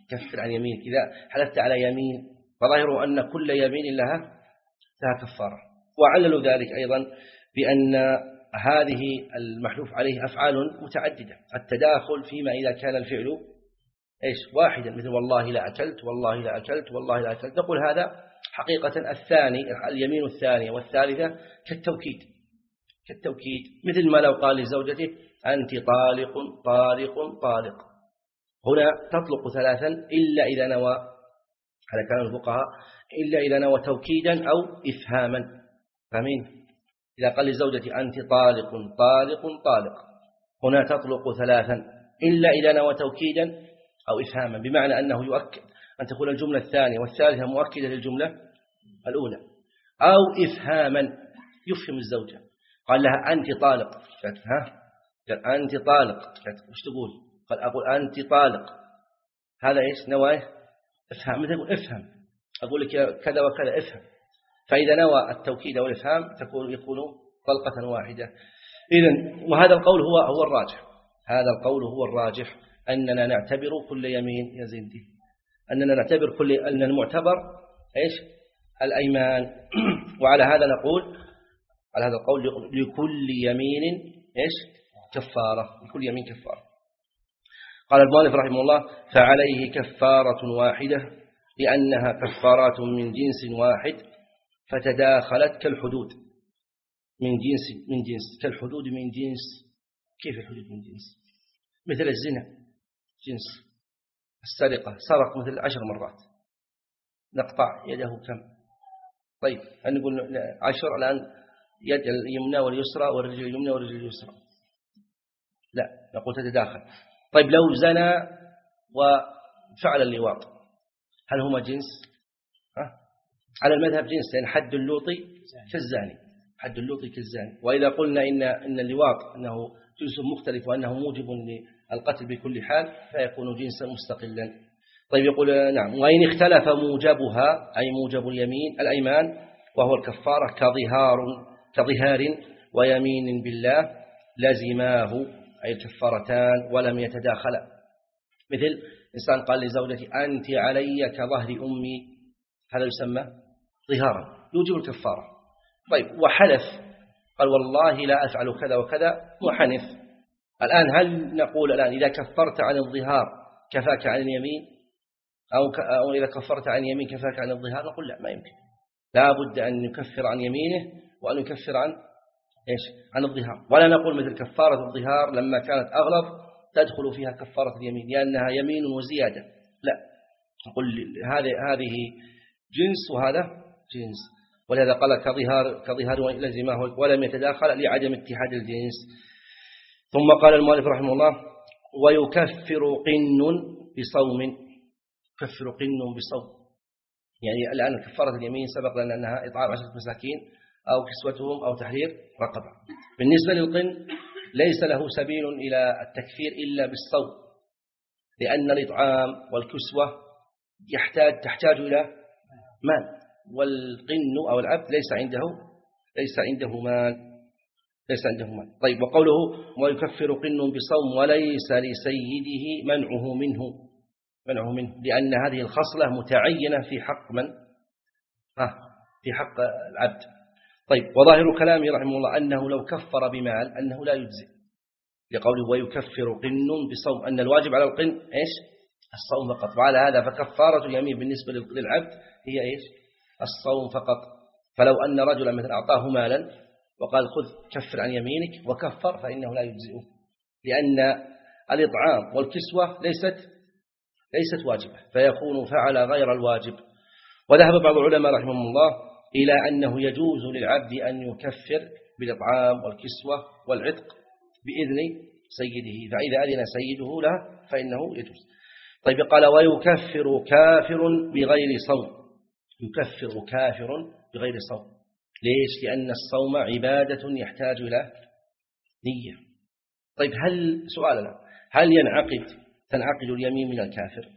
كفر عن يمينك. إذا حلفت على يمين فظاهره أن كل يمين لها لها كفارة. وعللوا ذلك أيضا بأن هذه المحلوف عليه أفعال متعددة، التداخل فيما إذا كان الفعل إيش واحدا، مثل والله لا أكلت والله لا أكلت والله لا أكلت، نقول هذا حقيقة الثاني اليمين الثانية والثالثة كالتوكيد كالتوكيد مثل ما لو قال لزوجته أنت طالق طالق طالق، هنا تطلق ثلاثا إلا إذا نوى، على كلام الفقهاء، إلا إذا نوى توكيدا أو إفهاما. فمين إذا قال لزوجتي أنت طالق طالق طالق، هنا تطلق ثلاثا إلا إذا نوى توكيدا أو إفهاما، بمعنى أنه يؤكد أن تكون الجملة الثانية والثالثة مؤكدة للجملة الأولى، أو إفهاما يفهم الزوجة. قال لها أنت طالق، قالت ها، قال أنت طالق، قالت وش تقول؟ قال أقول أنت طالق. هذا إيش نواه؟ إفهام، مثل أقول إفهم، أقول لك كذا وكذا إفهم. فإذا نوى التوكيد والإفهام تكون يكون طلقة واحدة. إذن وهذا القول هو هو الراجح، هذا القول هو الراجح أننا نعتبر كل يمين يا زيدي، أننا نعتبر كل أن المعتبر إيش الأيمان. وعلى هذا نقول، على هذا القول لكل يمين إيش كفارة، لكل يمين كفارة. قال المؤلف رحمه الله فعليه كفارة واحدة لأنها كفارات من جنس واحد فتداخلت كالحدود من جنس من جنس كالحدود من جنس. كيف الحدود من جنس؟ مثل الزنا جنس، السرقة سرق مثل عشر مرات نقطع يده كم؟ طيب هل نقول عشر الآن يد اليمنى واليسرى والرجل اليمنى والرجل اليسرى؟ لا، نقول تتداخل. طيب لو زنى وفعل اللواط هل هما جنس؟ ها؟ على المذهب جنس، لأن حد اللوطي كالزاني، حد اللوطي كالزاني. وإذا قلنا إن إن اللواط أنه جنس مختلف وأنه موجب للقتل بكل حال فيكون جنسا مستقلا. طيب يقول نعم، وإن اختلف موجبها أي موجب اليمين الأيمان وهو الكفارة كظهار كظهار ويمين بالله لزماه أي الكفارتان ولم يتداخلا. مثل إنسان قال لزوجتي أنت علي كظهر أمي، هذا يسمى ظهارا يوجب الكفارة. طيب وحلف قال والله لا أفعل كذا وكذا وحنف، الآن هل نقول الآن إذا كفرت عن الظهار كفاك عن اليمين، أو, ك... أو إذا كفرت عن اليمين كفاك عن الظهار؟ نقول لا، ما يمكن، لا بد أن يكفر عن يمينه وأن يكفر عن إيش عن الظهار. ولا نقول مثل كفارة الظهار لما كانت أغلظ تدخل فيها كفارة اليمين لأنها يمين وزيادة، لا، نقول هذه هذه جنس وهذا جنس. ولهذا قال كظهار كظهار لزمه ولم يتداخل لعدم اتحاد الجنس. ثم قال المؤلف رحمه الله ويكفر قن بصوم، يكفر قن بصوم، يعني الآن كفارة اليمين سبق لنا أنها إطعام عشرة مساكين أو كسوتهم أو تحرير رقبة. بالنسبة للقن ليس له سبيل إلى التكفير إلا بالصوم، لأن الإطعام والكسوة يحتاج تحتاج إلى مال، والقن أو العبد ليس عنده ليس عنده مال ليس عنده مال. طيب وقوله ويكفر قن بصوم وليس لسيده منعه منه منعه منه لأن هذه الخصلة متعينة في حق من؟ آه في حق العبد. طيب وظاهر كلامه رحمه الله أنه لو كفر بمال أنه لا يجزئ، لقوله ويكفر قن بصوم، أن الواجب على القن إيش؟ الصوم فقط. وعلى هذا فكفارة اليمين بالنسبة للعبد هي إيش؟ الصوم فقط. فلو أن رجلا مثل أعطاه مالا وقال خذ كفر عن يمينك وكفر فإنه لا يجزئه، لأن الإطعام والكسوة ليست ليست واجبة فيكون فعل غير الواجب. وذهب بعض العلماء رحمهم الله إلى أنه يجوز للعبد أن يكفر بالإطعام والكسوة والعتق بإذن سيده، فإذا أذن سيده له فإنه يجوز. طيب قال ويكفر كافر بغير صوم، يكفر كافر بغير صوم. ليش؟ لأن الصوم عبادة يحتاج إلى نية. طيب هل سؤالنا هل ينعقد تنعقد اليمين من الكافر؟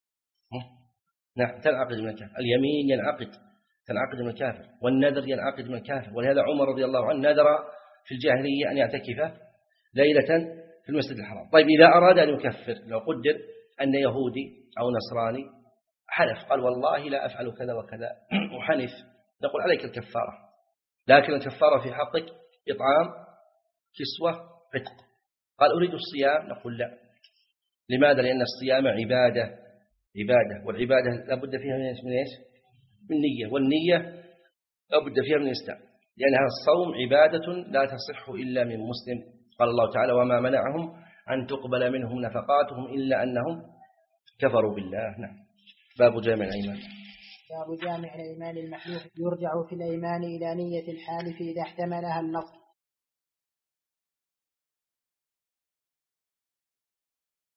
نعم تنعقد من الكافر، اليمين ينعقد تنعقد من الكافر، والنذر ينعقد من الكافر. ولهذا عمر رضي الله عنه نذر في الجاهلية أن يعتكف ليلة في المسجد الحرام. طيب إذا أراد أن يكفر، لو قدر أن يهودي أو نصراني حلف قال والله لا أفعل كذا وكذا وحنف، نقول عليك الكفارة، لكن الكفارة في حقك إطعام كسوة عتق. قال أريد الصيام، نقول لا. لماذا؟ لأن الصيام عبادة، عبادة، والعبادة لابد فيها من إيش؟ من نية، والنية لابد فيها من الإسلام، لأن هذا الصوم عبادة لا تصح إلا من مسلم. قال الله تعالى وما منعهم أن تقبل منهم نفقاتهم إلا أنهم كفروا بالله. نعم. باب جامع الأيمان. باب جامع الأيمان المحلوف. يرجع في الأيمان إلى نية الحالف إذا احتملها اللفظ